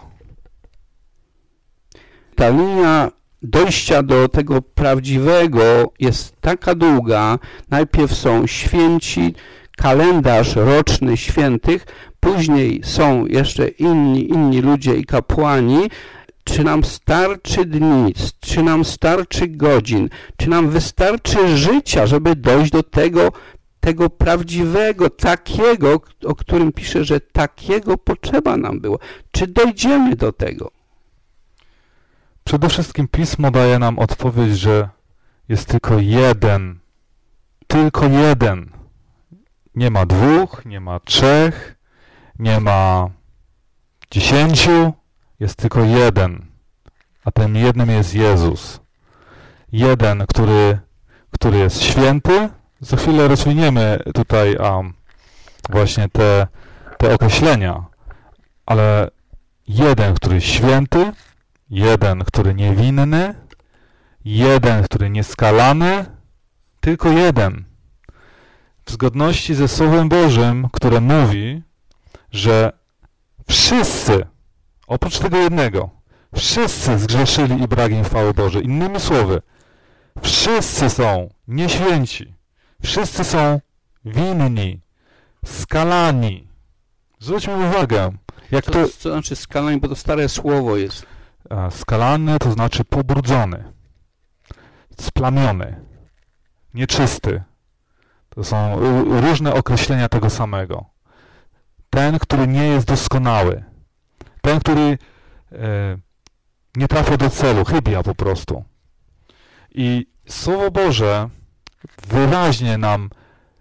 Ta linia dojścia do tego prawdziwego jest taka długa. Najpierw są święci, kalendarz roczny świętych, później są jeszcze inni ludzie i kapłani. Czy nam starczy dni, czy nam starczy godzin, czy nam wystarczy życia, żeby dojść do tego prawdziwego, takiego, o którym pisze, że takiego potrzeba nam było. Czy dojdziemy do tego? Przede wszystkim Pismo daje nam odpowiedź, że jest tylko jeden. Tylko jeden. Nie ma dwóch, nie ma trzech, nie ma 10. Jest tylko jeden. A tym jednym jest Jezus. Jeden, który jest święty. Za chwilę rozwiniemy tutaj właśnie te określenia. Ale jeden, który jest święty, jeden, który niewinny, jeden, który nieskalany, tylko jeden. W zgodności ze Słowem Bożym, które mówi, że wszyscy, oprócz tego jednego, wszyscy zgrzeszyli i brak im chwały Bożej. Innymi słowy, wszyscy są nieświęci, wszyscy są winni, skalani. Zwróćmy uwagę, jak to... Co znaczy skalany, bo to stare słowo jest. Skalany to znaczy pobrudzony, splamiony, nieczysty. To są różne określenia tego samego. Ten, który nie jest doskonały. Ten, który nie trafia do celu, chybia po prostu. I Słowo Boże wyraźnie nam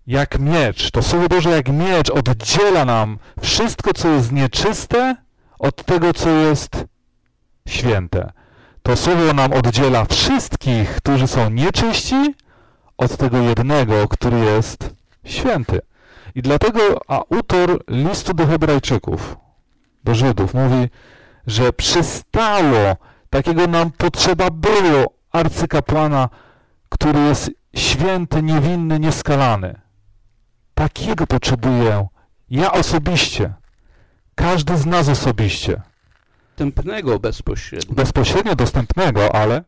jak miecz, to Słowo Boże jak miecz oddziela nam wszystko, co jest nieczyste, od tego, co jest święte. To Słowo nam oddziela wszystkich, którzy są nieczyści, od tego jednego, który jest święty. I dlatego autor listu do Hebrajczyków, do Żydów, mówi, że przystało, takiego nam potrzeba było arcykapłana, który jest święty, niewinny, nieskalany. Takiego potrzebuję ja osobiście, każdy z nas osobiście. Dostępnego bezpośrednio. Bezpośrednio dostępnego, ale...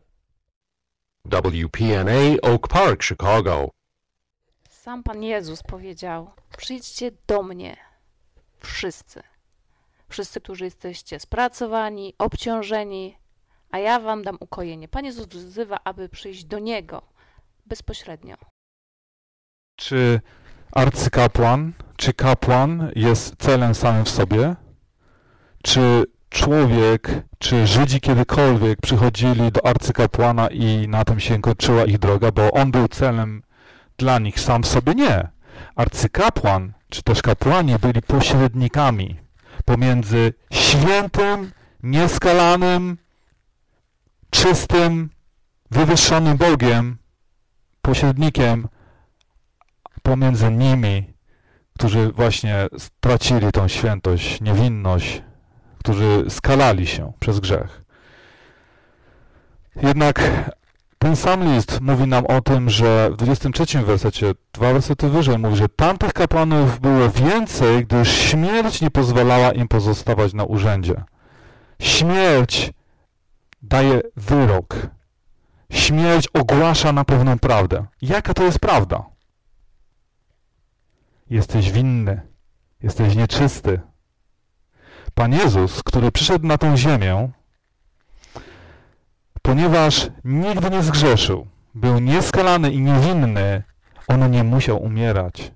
WPNA Oak Park, Chicago. Sam Pan Jezus powiedział: przyjdźcie do mnie, wszyscy. Wszyscy, którzy jesteście spracowani, obciążeni, a ja wam dam ukojenie. Pan Jezus wzywa, aby przyjść do Niego bezpośrednio. Czy arcykapłan, czy kapłan jest celem samym w sobie? Czy człowiek, czy Żydzi kiedykolwiek przychodzili do arcykapłana i na tym się kończyła ich droga, bo on był celem dla nich sam w sobie? Nie. Arcykapłan, czy też kapłani byli pośrednikami pomiędzy świętym, nieskalanym, czystym, wywyższonym Bogiem, pośrednikiem pomiędzy nimi, którzy właśnie stracili tą świętość, niewinność, którzy skalali się przez grzech. Jednak ten sam list mówi nam o tym, że w 23 wersecie, 2 wersety wyżej, mówi, że tamtych kapłanów było więcej, gdyż śmierć nie pozwalała im pozostawać na urzędzie. Śmierć daje wyrok. Śmierć ogłasza na pewną prawdę. Jaka to jest prawda? Jesteś winny. Jesteś nieczysty. Pan Jezus, który przyszedł na tą ziemię, ponieważ nigdy nie zgrzeszył, był nieskalany i niewinny, on nie musiał umierać.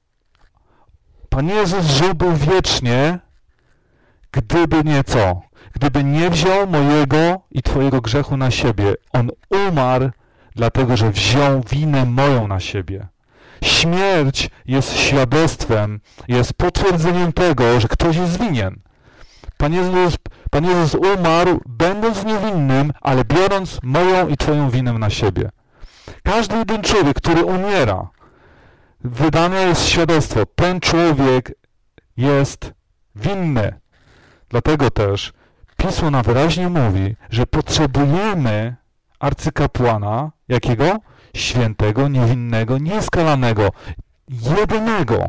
Pan Jezus żyłby wiecznie, gdyby nie co? Gdyby nie wziął mojego i twojego grzechu na siebie. On umarł, dlatego że wziął winę moją na siebie. Śmierć jest świadectwem, jest potwierdzeniem tego, że ktoś jest winien. Pan Jezus umarł, będąc niewinnym, ale biorąc moją i twoją winę na siebie. Każdy jeden człowiek, który umiera, wydane jest świadectwo. Ten człowiek jest winny. Dlatego też Pismo nam wyraźnie mówi, że potrzebujemy arcykapłana, jakiego? Świętego, niewinnego, nieskalanego, jedynego.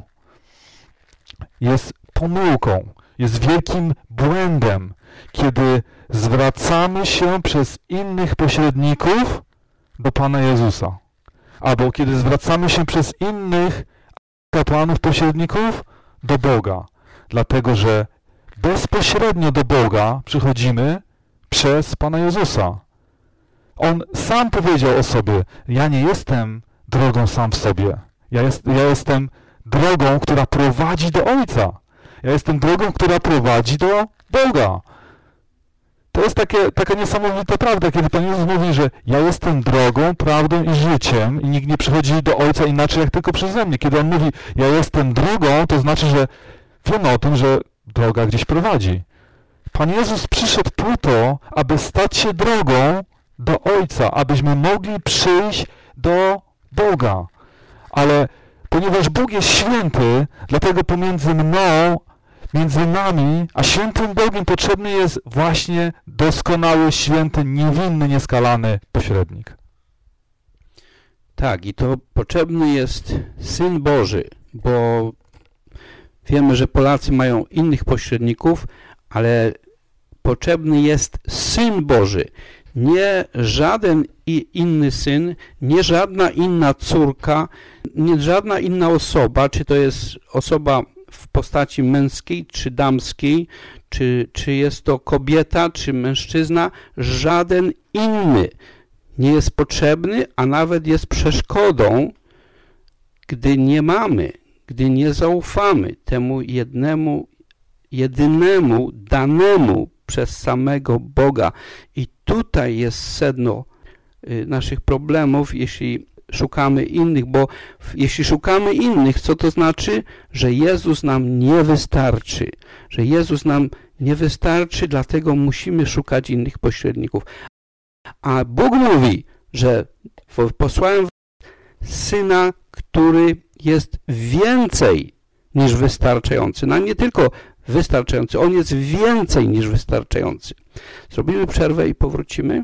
Jest pomyłką, jest wielkim błędem, kiedy zwracamy się przez innych pośredników do Pana Jezusa. Albo kiedy zwracamy się przez innych kapłanów, pośredników do Boga. Dlatego, że bezpośrednio do Boga przychodzimy przez Pana Jezusa. On sam powiedział o sobie: ja nie jestem drogą sam w sobie. Ja jestem drogą, która prowadzi do Ojca. Ja jestem drogą, która prowadzi do Boga. To jest taka niesamowita prawda, kiedy Pan Jezus mówi, że ja jestem drogą, prawdą i życiem i nikt nie przychodzi do Ojca inaczej jak tylko przeze mnie. Kiedy On mówi, ja jestem drogą, to znaczy, że wiemy o tym, że droga gdzieś prowadzi. Pan Jezus przyszedł po to, aby stać się drogą do Ojca, abyśmy mogli przyjść do Boga. Ale ponieważ Bóg jest święty, dlatego pomiędzy mną, między nami, a świętym Bogiem potrzebny jest właśnie doskonały, święty, niewinny, nieskalany pośrednik. Tak, i to potrzebny jest Syn Boży, bo wiemy, że Polacy mają innych pośredników, ale potrzebny jest Syn Boży. Nie żaden inny syn, nie żadna inna córka, nie żadna inna osoba, czy to jest osoba w postaci męskiej, czy damskiej, czy jest to kobieta, czy mężczyzna, żaden inny nie jest potrzebny, a nawet jest przeszkodą, gdy nie zaufamy temu jedynemu, danemu przez samego Boga. I tutaj jest sedno naszych problemów, jeśli szukamy innych, bo jeśli szukamy innych, co to znaczy? Że Jezus nam nie wystarczy. Że Jezus nam nie wystarczy, dlatego musimy szukać innych pośredników. A Bóg mówi, że posłałem Syna, który jest więcej niż wystarczający. No nie tylko wystarczający, On jest więcej niż wystarczający. Zrobimy przerwę i powrócimy.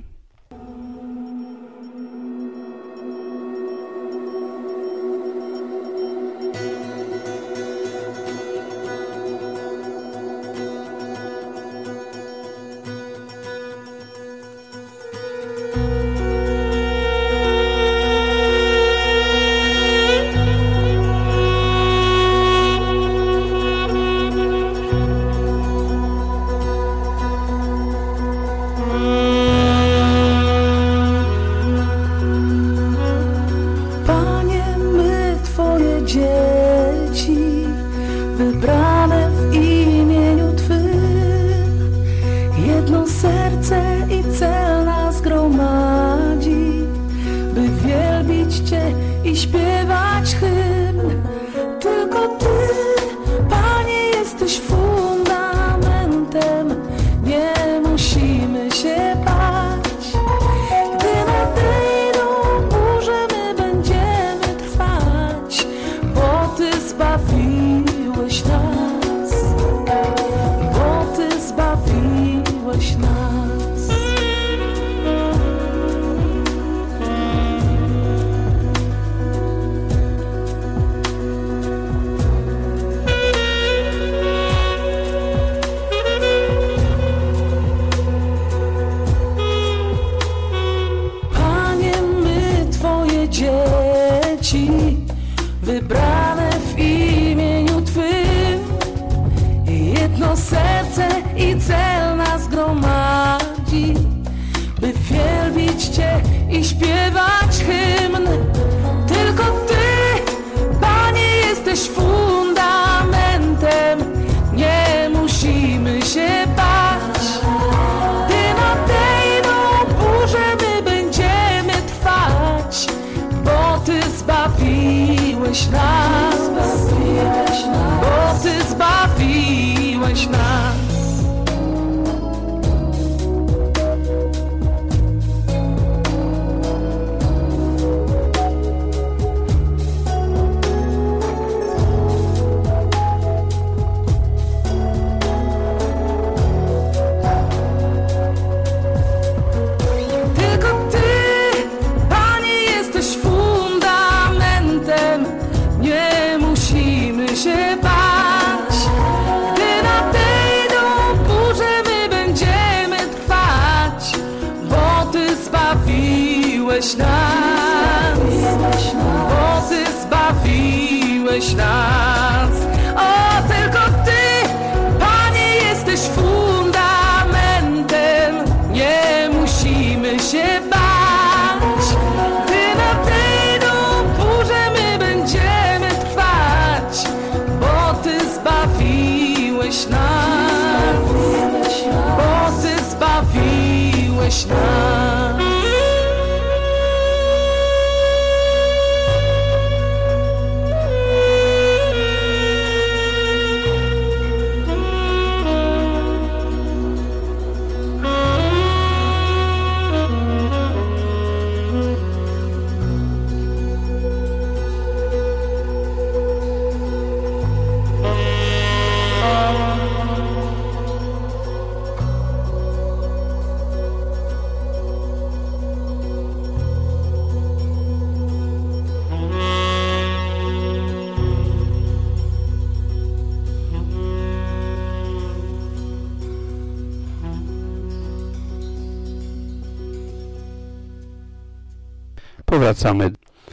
Powracamy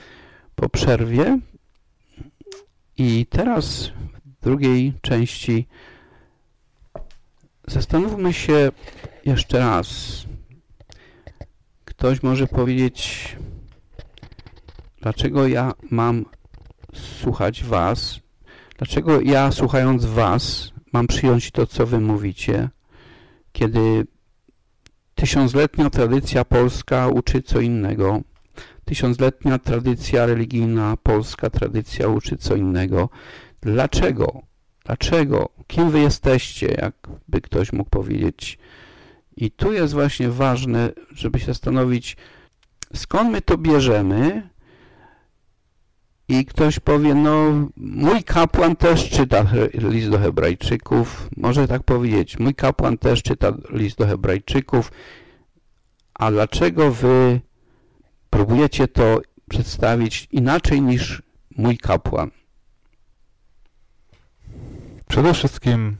po przerwie i teraz w drugiej części zastanówmy się jeszcze raz. Ktoś może powiedzieć, dlaczego ja mam słuchać was? Dlaczego ja, słuchając was, mam przyjąć to, co wy mówicie, kiedy tysiącletnia tradycja polska uczy co innego? Tysiącletnia tradycja religijna, polska tradycja uczy co innego. Dlaczego? Dlaczego? Kim wy jesteście, jakby ktoś mógł powiedzieć. I tu jest właśnie ważne, żeby się zastanowić, skąd my to bierzemy. I ktoś powie, no mój kapłan też czyta list do Hebrajczyków, może tak powiedzieć, mój kapłan też czyta list do Hebrajczyków, a dlaczego wy próbujecie to przedstawić inaczej niż mój kapłan? Przede wszystkim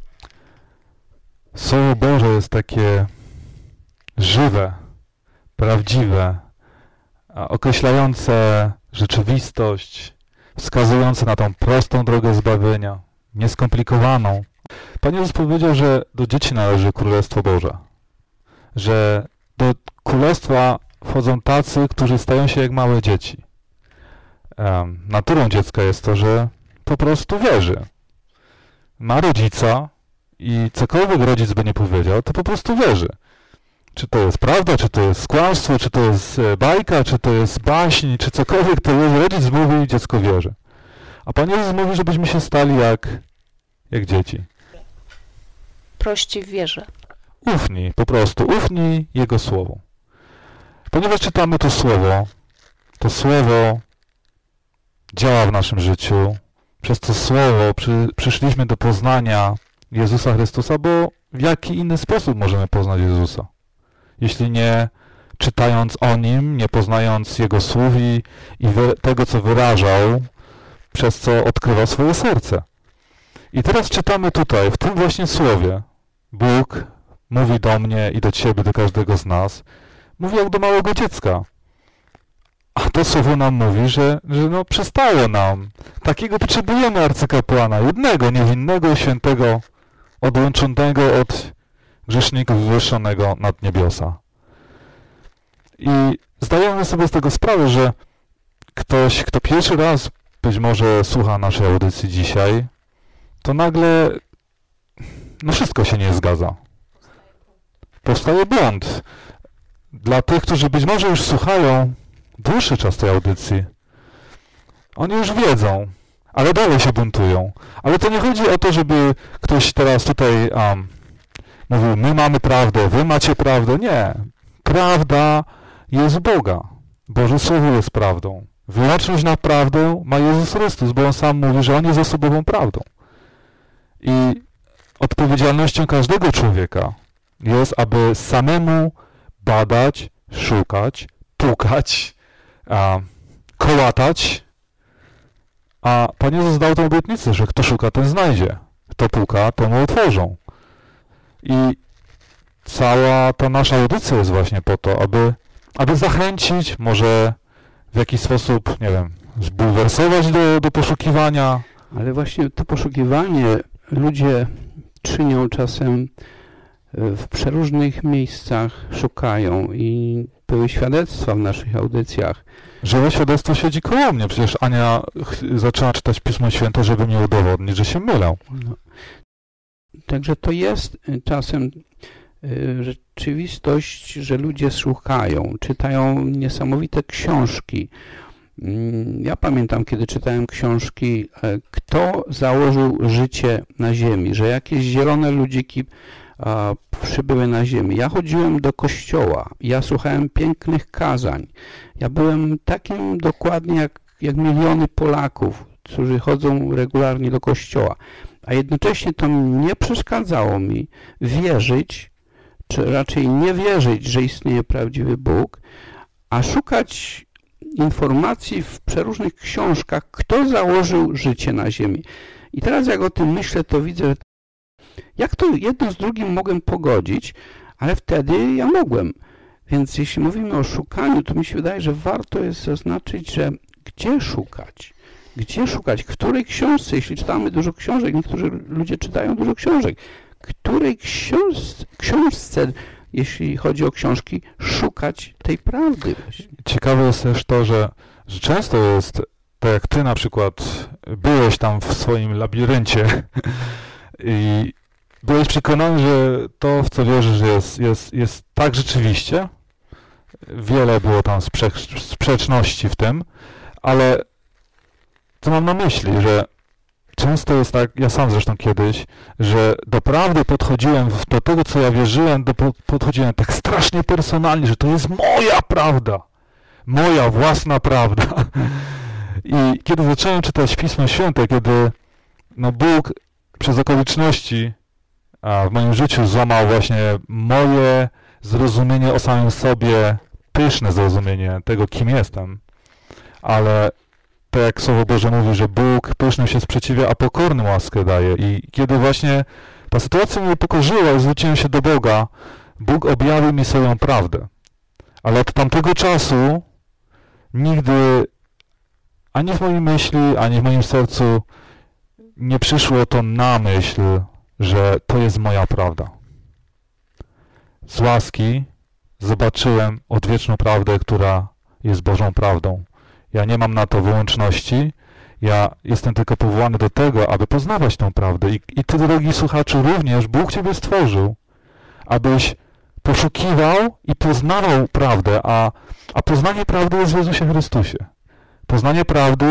Słowo Boże jest takie żywe, prawdziwe, określające rzeczywistość, wskazujące na tą prostą drogę zbawienia, nieskomplikowaną. Pan Jezus powiedział, że do dzieci należy Królestwo Boże, że do Królestwa wchodzą tacy, którzy stają się jak małe dzieci. Naturą dziecka jest to, że po prostu wierzy. Ma rodzica i cokolwiek rodzic by nie powiedział, to po prostu wierzy. Czy to jest prawda, czy to jest kłamstwo, czy to jest bajka, czy to jest baśń, czy cokolwiek to jest, rodzic mówi i dziecko wierzy. A Pan Jezus mówi, żebyśmy się stali jak dzieci. Prości w wierze. Ufni, po prostu ufni Jego Słowu. Ponieważ czytamy to Słowo działa w naszym życiu. Przez to Słowo przyszliśmy do poznania Jezusa Chrystusa, bo w jaki inny sposób możemy poznać Jezusa? Jeśli nie czytając o Nim, nie poznając Jego słów i tego, co wyrażał, przez co odkrywał swoje serce. I teraz czytamy tutaj, w tym właśnie Słowie, Bóg mówi do mnie i do Ciebie, do każdego z nas, mówi jak do małego dziecka. A to Słowo nam mówi, że no przestało nam. Takiego potrzebujemy arcykapłana, jednego, niewinnego, świętego, odłączonego od grzeszników, wywyższonego nad niebiosa. I zdajemy sobie z tego sprawę, że ktoś, kto pierwszy raz być może słucha naszej audycji dzisiaj, to nagle no wszystko się nie zgadza. Powstaje błąd. Dla tych, którzy być może już słuchają dłuższy czas tej audycji, oni już wiedzą, ale dalej się buntują. Ale to nie chodzi o to, żeby ktoś teraz tutaj mówił, my mamy prawdę, wy macie prawdę. Nie. Prawda jest Boga. Boże Słowo jest prawdą. Wyłączność na prawdę ma Jezus Chrystus, bo On sam mówi, że On jest osobową prawdą. I odpowiedzialnością każdego człowieka jest, aby samemu badać, szukać, pukać, kołatać, a Pan Jezus dał tę obietnicę, że kto szuka, ten znajdzie. Kto puka, to mu otworzą. I cała ta nasza audycja jest właśnie po to, aby zachęcić, może w jakiś sposób, nie wiem, zbulwersować do poszukiwania. Ale właśnie to poszukiwanie ludzie czynią czasem w przeróżnych miejscach, szukają i były świadectwa w naszych audycjach. Żywe świadectwo siedzi koło mnie. Przecież Ania zaczęła czytać Pismo Święte, żeby mnie udowodnić, że się mylę. No. Także to jest czasem rzeczywistość, że ludzie słuchają, czytają niesamowite książki. Ja pamiętam, kiedy czytałem książki, kto założył życie na ziemi, że jakieś zielone ludziki przybyły na ziemię. Ja chodziłem do kościoła, ja słuchałem pięknych kazań. Ja byłem takim dokładnie jak miliony Polaków, którzy chodzą regularnie do kościoła. A jednocześnie to nie przeszkadzało mi wierzyć, czy raczej nie wierzyć, że istnieje prawdziwy Bóg, a szukać informacji w przeróżnych książkach, kto założył życie na ziemi. I teraz jak o tym myślę, to widzę, jak to jedno z drugim mogłem pogodzić, ale wtedy ja mogłem. Więc jeśli mówimy o szukaniu, to mi się wydaje, że warto jest zaznaczyć, że gdzie szukać? Gdzie szukać? W której książce? Jeśli czytamy dużo książek, niektórzy ludzie czytają dużo książek. Której książce, jeśli chodzi o książki, szukać tej prawdy? Ciekawe jest też to, że często jest, tak jak ty na przykład byłeś tam w swoim labiryncie i byłeś przekonany, że to, w co wierzysz, jest tak rzeczywiście, wiele było tam sprzeczności w tym, ale co mam na myśli, że często jest tak, ja sam zresztą kiedyś, że do prawdy podchodziłem, do tego, co ja wierzyłem, podchodziłem tak strasznie personalnie, że to jest moja prawda, moja własna prawda. I kiedy zacząłem czytać Pismo Święte, kiedy Bóg przez okoliczności w moim życiu złamał właśnie moje zrozumienie o samym sobie, pyszne zrozumienie tego, kim jestem, ale tak jak Słowo Boże mówi, że Bóg pysznym się sprzeciwia, a pokornym łaskę daje. I kiedy właśnie ta sytuacja mnie upokorzyła i zwróciłem się do Boga, Bóg objawił mi swoją prawdę. Ale od tamtego czasu nigdy ani w mojej myśli, ani w moim sercu nie przyszło to na myśl, że to jest moja prawda. Z łaski zobaczyłem odwieczną prawdę, która jest Bożą prawdą. Ja nie mam na to wyłączności, ja jestem tylko powołany do tego, aby poznawać tę prawdę. I ty, drogi słuchaczu, również Bóg ciebie stworzył, abyś poszukiwał i poznawał prawdę, a poznanie prawdy jest w Jezusie Chrystusie. Poznanie prawdy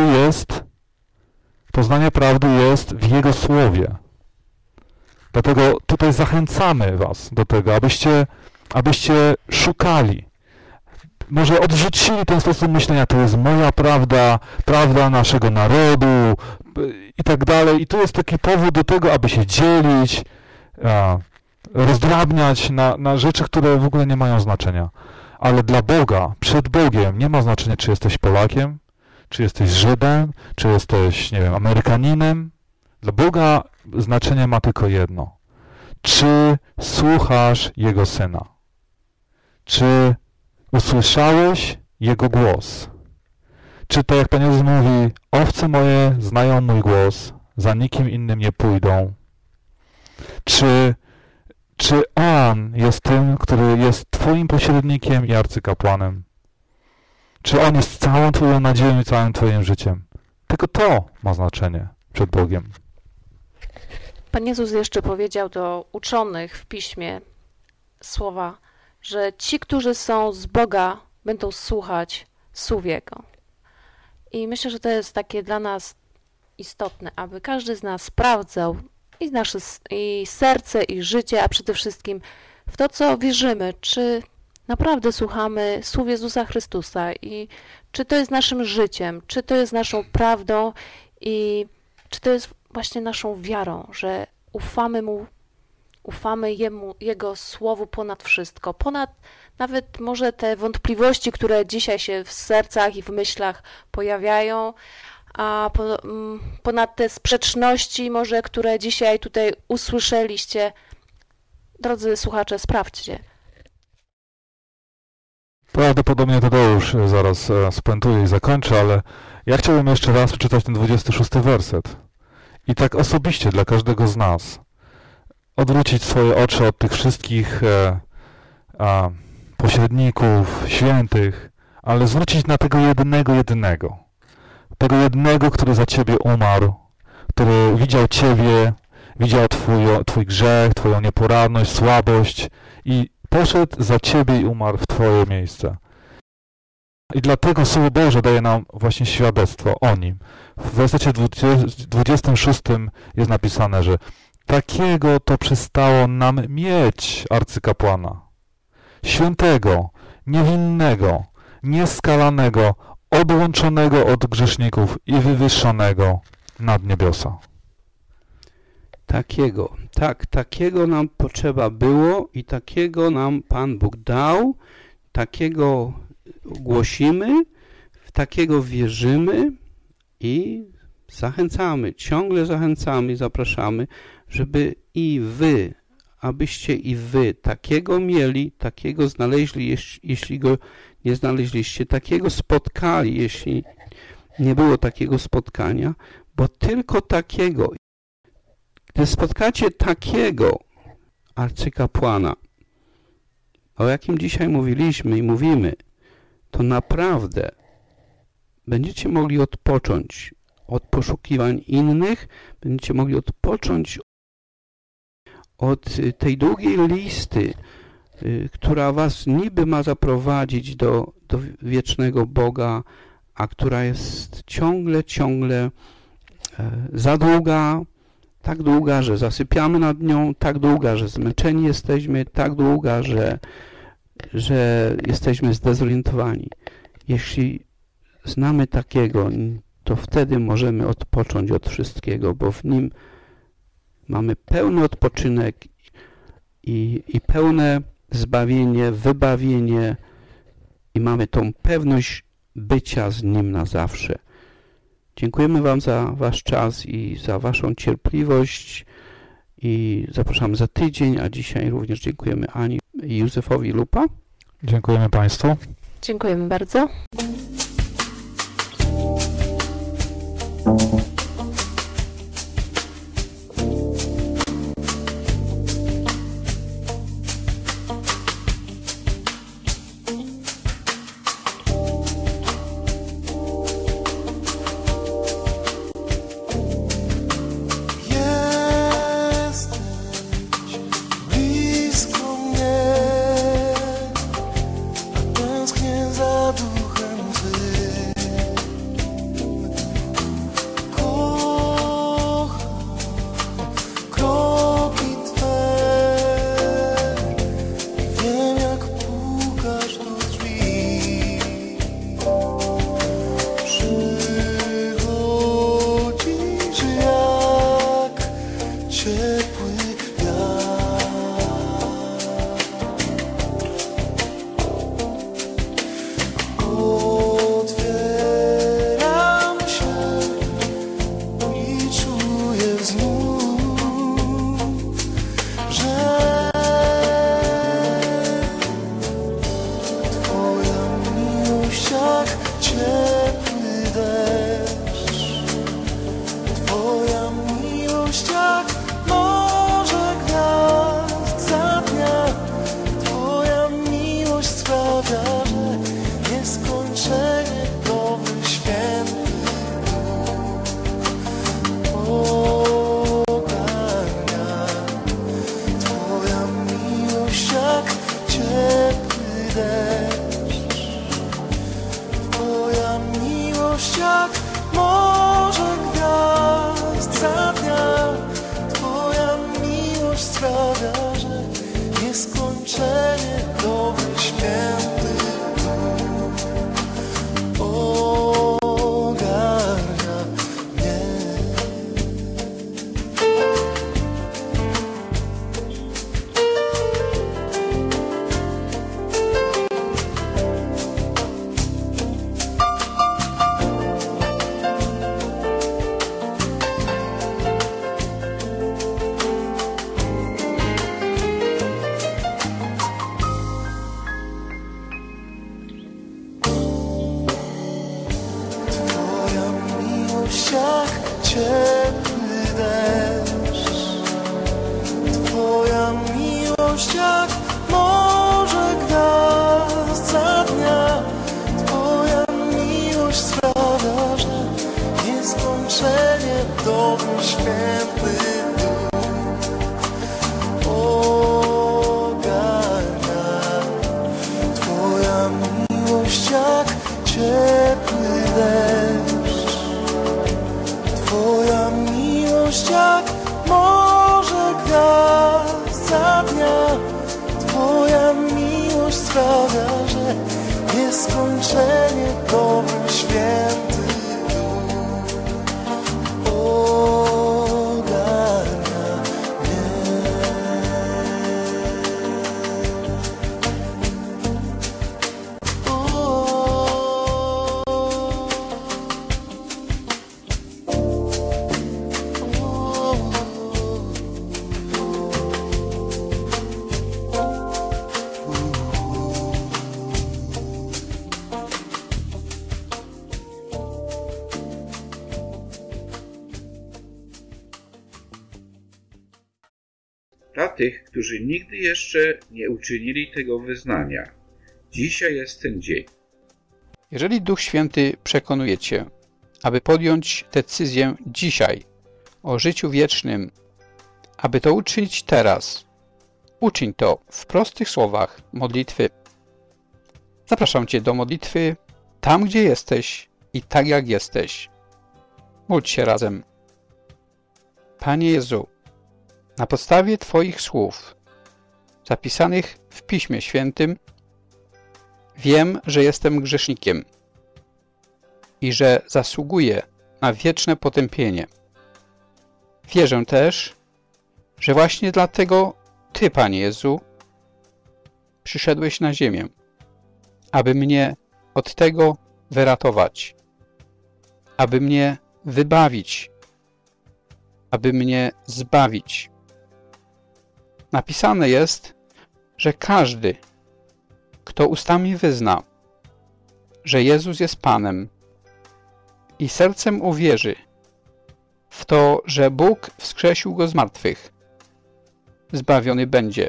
jest w Jego Słowie. Dlatego tutaj zachęcamy was do tego, abyście szukali. Może odrzucili ten sposób myślenia, to jest moja prawda, prawda naszego narodu i tak dalej. I tu jest taki powód do tego, aby się dzielić, rozdrabniać na rzeczy, które w ogóle nie mają znaczenia. Ale dla Boga, przed Bogiem nie ma znaczenia, czy jesteś Polakiem, czy jesteś Żydem, czy jesteś, nie wiem, Amerykaninem. Dla Boga znaczenie ma tylko jedno. Czy słuchasz Jego Syna? Czy usłyszałeś Jego głos? Czy to, jak Pan Jezus mówi, owce moje znają mój głos, za nikim innym nie pójdą? Czy On jest tym, który jest Twoim pośrednikiem i arcykapłanem? Czy On jest całą Twoją nadzieją i całym Twoim życiem? Tylko to ma znaczenie przed Bogiem. Pan Jezus jeszcze powiedział do uczonych w Piśmie słowa, że ci, którzy są z Boga, będą słuchać słów Jego. I myślę, że to jest takie dla nas istotne, aby każdy z nas sprawdzał i nasze i serce, i życie, a przede wszystkim w to, co wierzymy, czy naprawdę słuchamy słów Jezusa Chrystusa i czy to jest naszym życiem, czy to jest naszą prawdą i czy to jest właśnie naszą wiarą, że ufamy Jego Słowu ponad wszystko, ponad nawet może te wątpliwości, które dzisiaj się w sercach i w myślach pojawiają, a ponad te sprzeczności może, które dzisiaj tutaj usłyszeliście. Drodzy słuchacze, sprawdźcie. Prawdopodobnie to już zaraz spuentuję i zakończę, ale ja chciałbym jeszcze raz przeczytać ten 26 werset. I tak osobiście dla każdego z nas odwrócić swoje oczy od tych wszystkich pośredników, świętych, ale zwrócić na tego jedynego. Tego jednego, który za Ciebie umarł, który widział Ciebie, widział Twój grzech, Twoją nieporadność, słabość i poszedł za Ciebie i umarł w Twoje miejsce. I dlatego Słowo Boże daje nam właśnie świadectwo o Nim. W wersecie 26 jest napisane, że takiego to przystało nam mieć arcykapłana. Świętego, niewinnego, nieskalanego, odłączonego od grzeszników i wywyższonego nad niebiosa. Takiego nam potrzeba było i takiego nam Pan Bóg dał, takiego głosimy, w takiego wierzymy i ciągle zachęcamy i zapraszamy, żeby abyście i wy takiego mieli, takiego znaleźli, jeśli go nie znaleźliście, takiego spotkali, jeśli nie było takiego spotkania, bo tylko takiego, gdy spotkacie takiego arcykapłana, o jakim dzisiaj mówiliśmy i mówimy, to naprawdę będziecie mogli odpocząć od poszukiwań innych, będziecie mogli odpocząć od tej długiej listy która was niby ma zaprowadzić do wiecznego Boga, a która jest ciągle za długa, tak długa, że zasypiamy nad nią, tak długa, że zmęczeni jesteśmy, tak długa, że jesteśmy zdezorientowani. Jeśli znamy takiego, to wtedy możemy odpocząć od wszystkiego, bo w nim mamy pełny odpoczynek i pełne zbawienie, wybawienie i mamy tą pewność bycia z nim na zawsze. Dziękujemy wam za wasz czas i za waszą cierpliwość i zapraszamy za tydzień, a dzisiaj również dziękujemy Ani i Józefowi Lupa. Dziękujemy Państwu. Dziękujemy bardzo. Dla tych, którzy nigdy jeszcze nie uczynili tego wyznania, dzisiaj jest ten dzień. Jeżeli Duch Święty przekonuje cię, aby podjąć decyzję dzisiaj o życiu wiecznym, aby to uczynić teraz, uczyń to w prostych słowach modlitwy. Zapraszam Cię do modlitwy tam, gdzie jesteś i tak jak jesteś. Módl się razem. Panie Jezu, na podstawie Twoich słów zapisanych w Piśmie Świętym wiem, że jestem grzesznikiem i że zasługuję na wieczne potępienie. Wierzę też, że właśnie dlatego Ty, Panie Jezu, przyszedłeś na ziemię, aby mnie od tego wyratować, aby mnie wybawić, aby mnie zbawić. Napisane jest, że każdy, kto ustami wyzna, że Jezus jest Panem i sercem uwierzy w to, że Bóg wskrzesił Go z martwych, zbawiony będzie,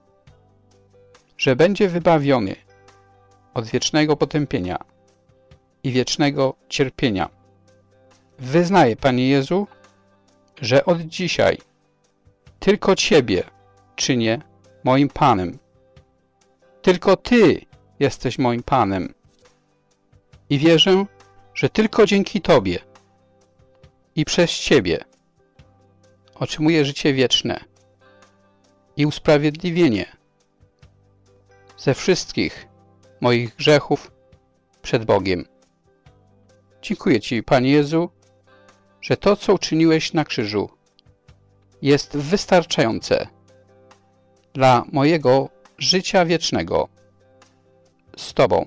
że będzie wybawiony od wiecznego potępienia i wiecznego cierpienia. Wyznaję, Panie Jezu, że od dzisiaj tylko Ciebie czynię moim Panem. Tylko Ty jesteś moim Panem. I wierzę, że tylko dzięki Tobie i przez Ciebie otrzymuję życie wieczne i usprawiedliwienie ze wszystkich moich grzechów przed Bogiem. Dziękuję Ci, Panie Jezu, że to, co uczyniłeś na krzyżu, jest wystarczające dla mojego życia wiecznego z Tobą.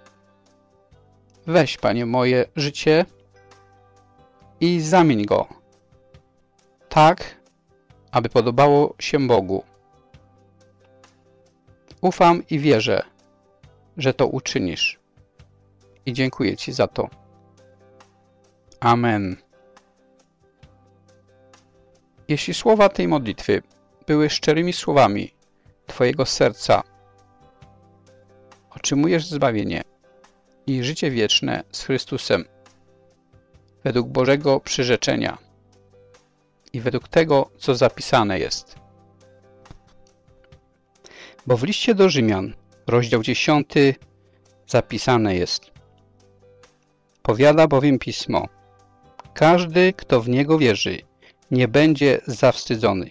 Weź, Panie, moje życie i zamień go tak, aby podobało się Bogu. Ufam i wierzę, że to uczynisz i dziękuję Ci za to. Amen. Jeśli słowa tej modlitwy były szczerymi słowami Twojego serca, otrzymujesz zbawienie i życie wieczne z Chrystusem według Bożego przyrzeczenia i według tego, co zapisane jest. Bo w liście do Rzymian, rozdział 10, zapisane jest: powiada bowiem Pismo, każdy, kto w Niego wierzy, nie będzie zawstydzony.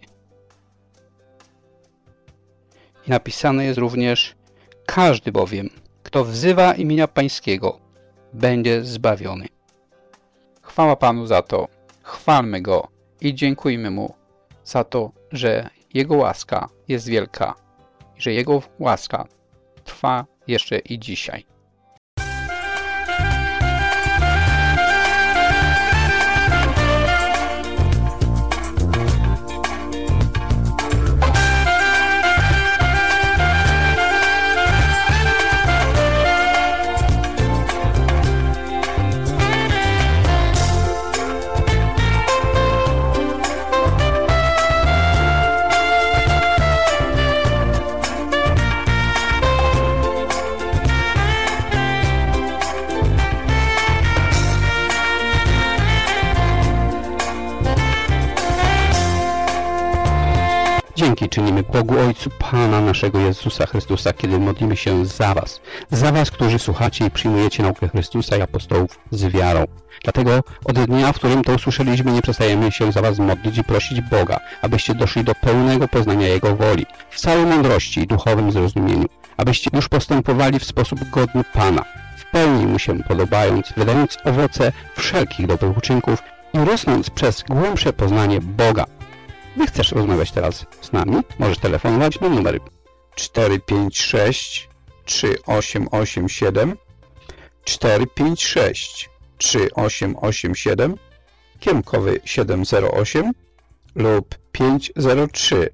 I napisane jest również: każdy bowiem, kto wzywa imienia Pańskiego, będzie zbawiony. Chwała Panu za to, chwalmy Go i dziękujmy Mu za to, że Jego łaska jest wielka i że Jego łaska trwa jeszcze i dzisiaj. Dzięki czynimy Bogu Ojcu Pana naszego Jezusa Chrystusa, kiedy modlimy się za Was, którzy słuchacie i przyjmujecie naukę Chrystusa i apostołów z wiarą. Dlatego od dnia, w którym to usłyszeliśmy, nie przestajemy się za Was modlić i prosić Boga, abyście doszli do pełnego poznania Jego woli, w całej mądrości i duchowym zrozumieniu, abyście już postępowali w sposób godny Pana, w pełni Mu się podobając, wydając owoce wszelkich dobrych uczynków i rosnąc przez głębsze poznanie Boga. Gdy chcesz rozmawiać teraz z nami, możesz telefonować na numer 456 3887 456 3887 kierunkowy 708 lub 503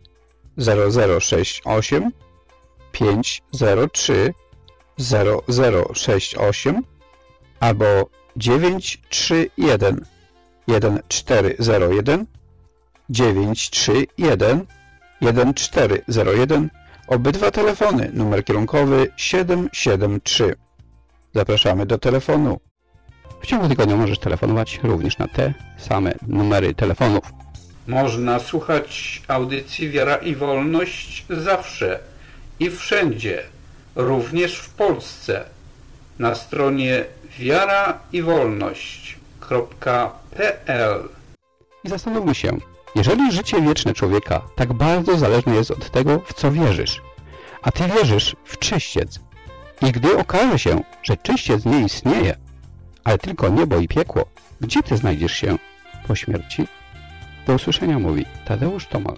0068 503 0068 albo 931 1401 931 1401. Obydwa telefony, numer kierunkowy 773. Zapraszamy do telefonu. W ciągu tygodnia możesz telefonować również na te same numery telefonów. Można słuchać audycji Wiara i Wolność zawsze i wszędzie, również w Polsce, na stronie wiaraiwolność.pl. I zastanówmy się, jeżeli życie wieczne człowieka tak bardzo zależne jest od tego, w co wierzysz, a ty wierzysz w czyściec, i gdy okaże się, że czyściec nie istnieje, ale tylko niebo i piekło, gdzie ty znajdziesz się po śmierci? Do usłyszenia mówi Tadeusz Tomal.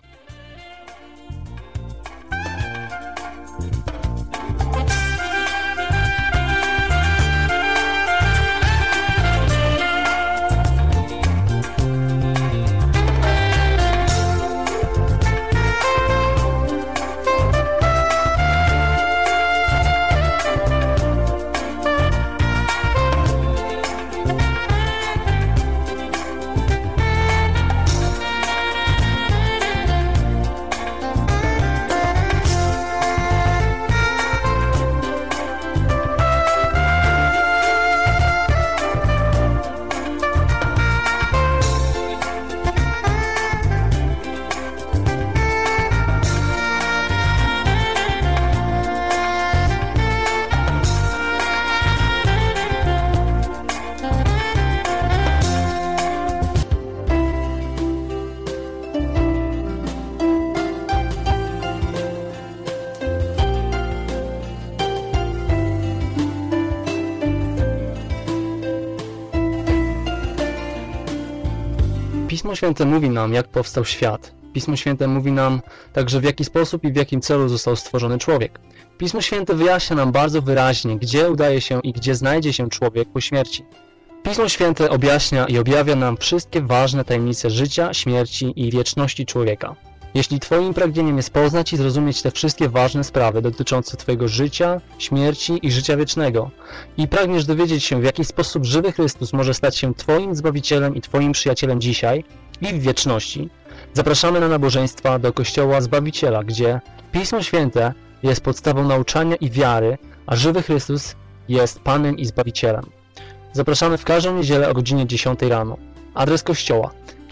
Pismo Święte mówi nam, jak powstał świat. Pismo Święte mówi nam także, w jaki sposób i w jakim celu został stworzony człowiek. Pismo Święte wyjaśnia nam bardzo wyraźnie, gdzie udaje się i gdzie znajdzie się człowiek po śmierci. Pismo Święte objaśnia i objawia nam wszystkie ważne tajemnice życia, śmierci i wieczności człowieka. Jeśli Twoim pragnieniem jest poznać i zrozumieć te wszystkie ważne sprawy dotyczące Twojego życia, śmierci i życia wiecznego i pragniesz dowiedzieć się, w jaki sposób żywy Chrystus może stać się Twoim Zbawicielem i Twoim przyjacielem dzisiaj i w wieczności, zapraszamy na nabożeństwa do Kościoła Zbawiciela, gdzie Pismo Święte jest podstawą nauczania i wiary, a żywy Chrystus jest Panem i Zbawicielem. Zapraszamy w każdą niedzielę o godzinie 10 rano. Adres kościoła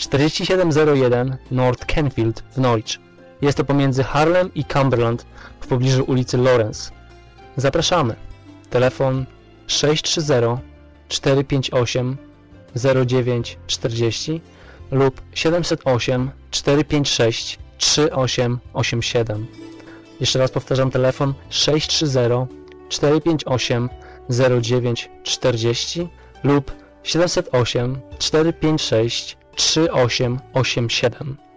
4701 North Kenfield w Norwich. Jest to pomiędzy Harlem i Cumberland w pobliżu ulicy Lawrence. Zapraszamy. Telefon 630 458 0940 lub 708 456 3887. Jeszcze raz powtarzam, telefon 630 458 0940 lub 708 456 3887.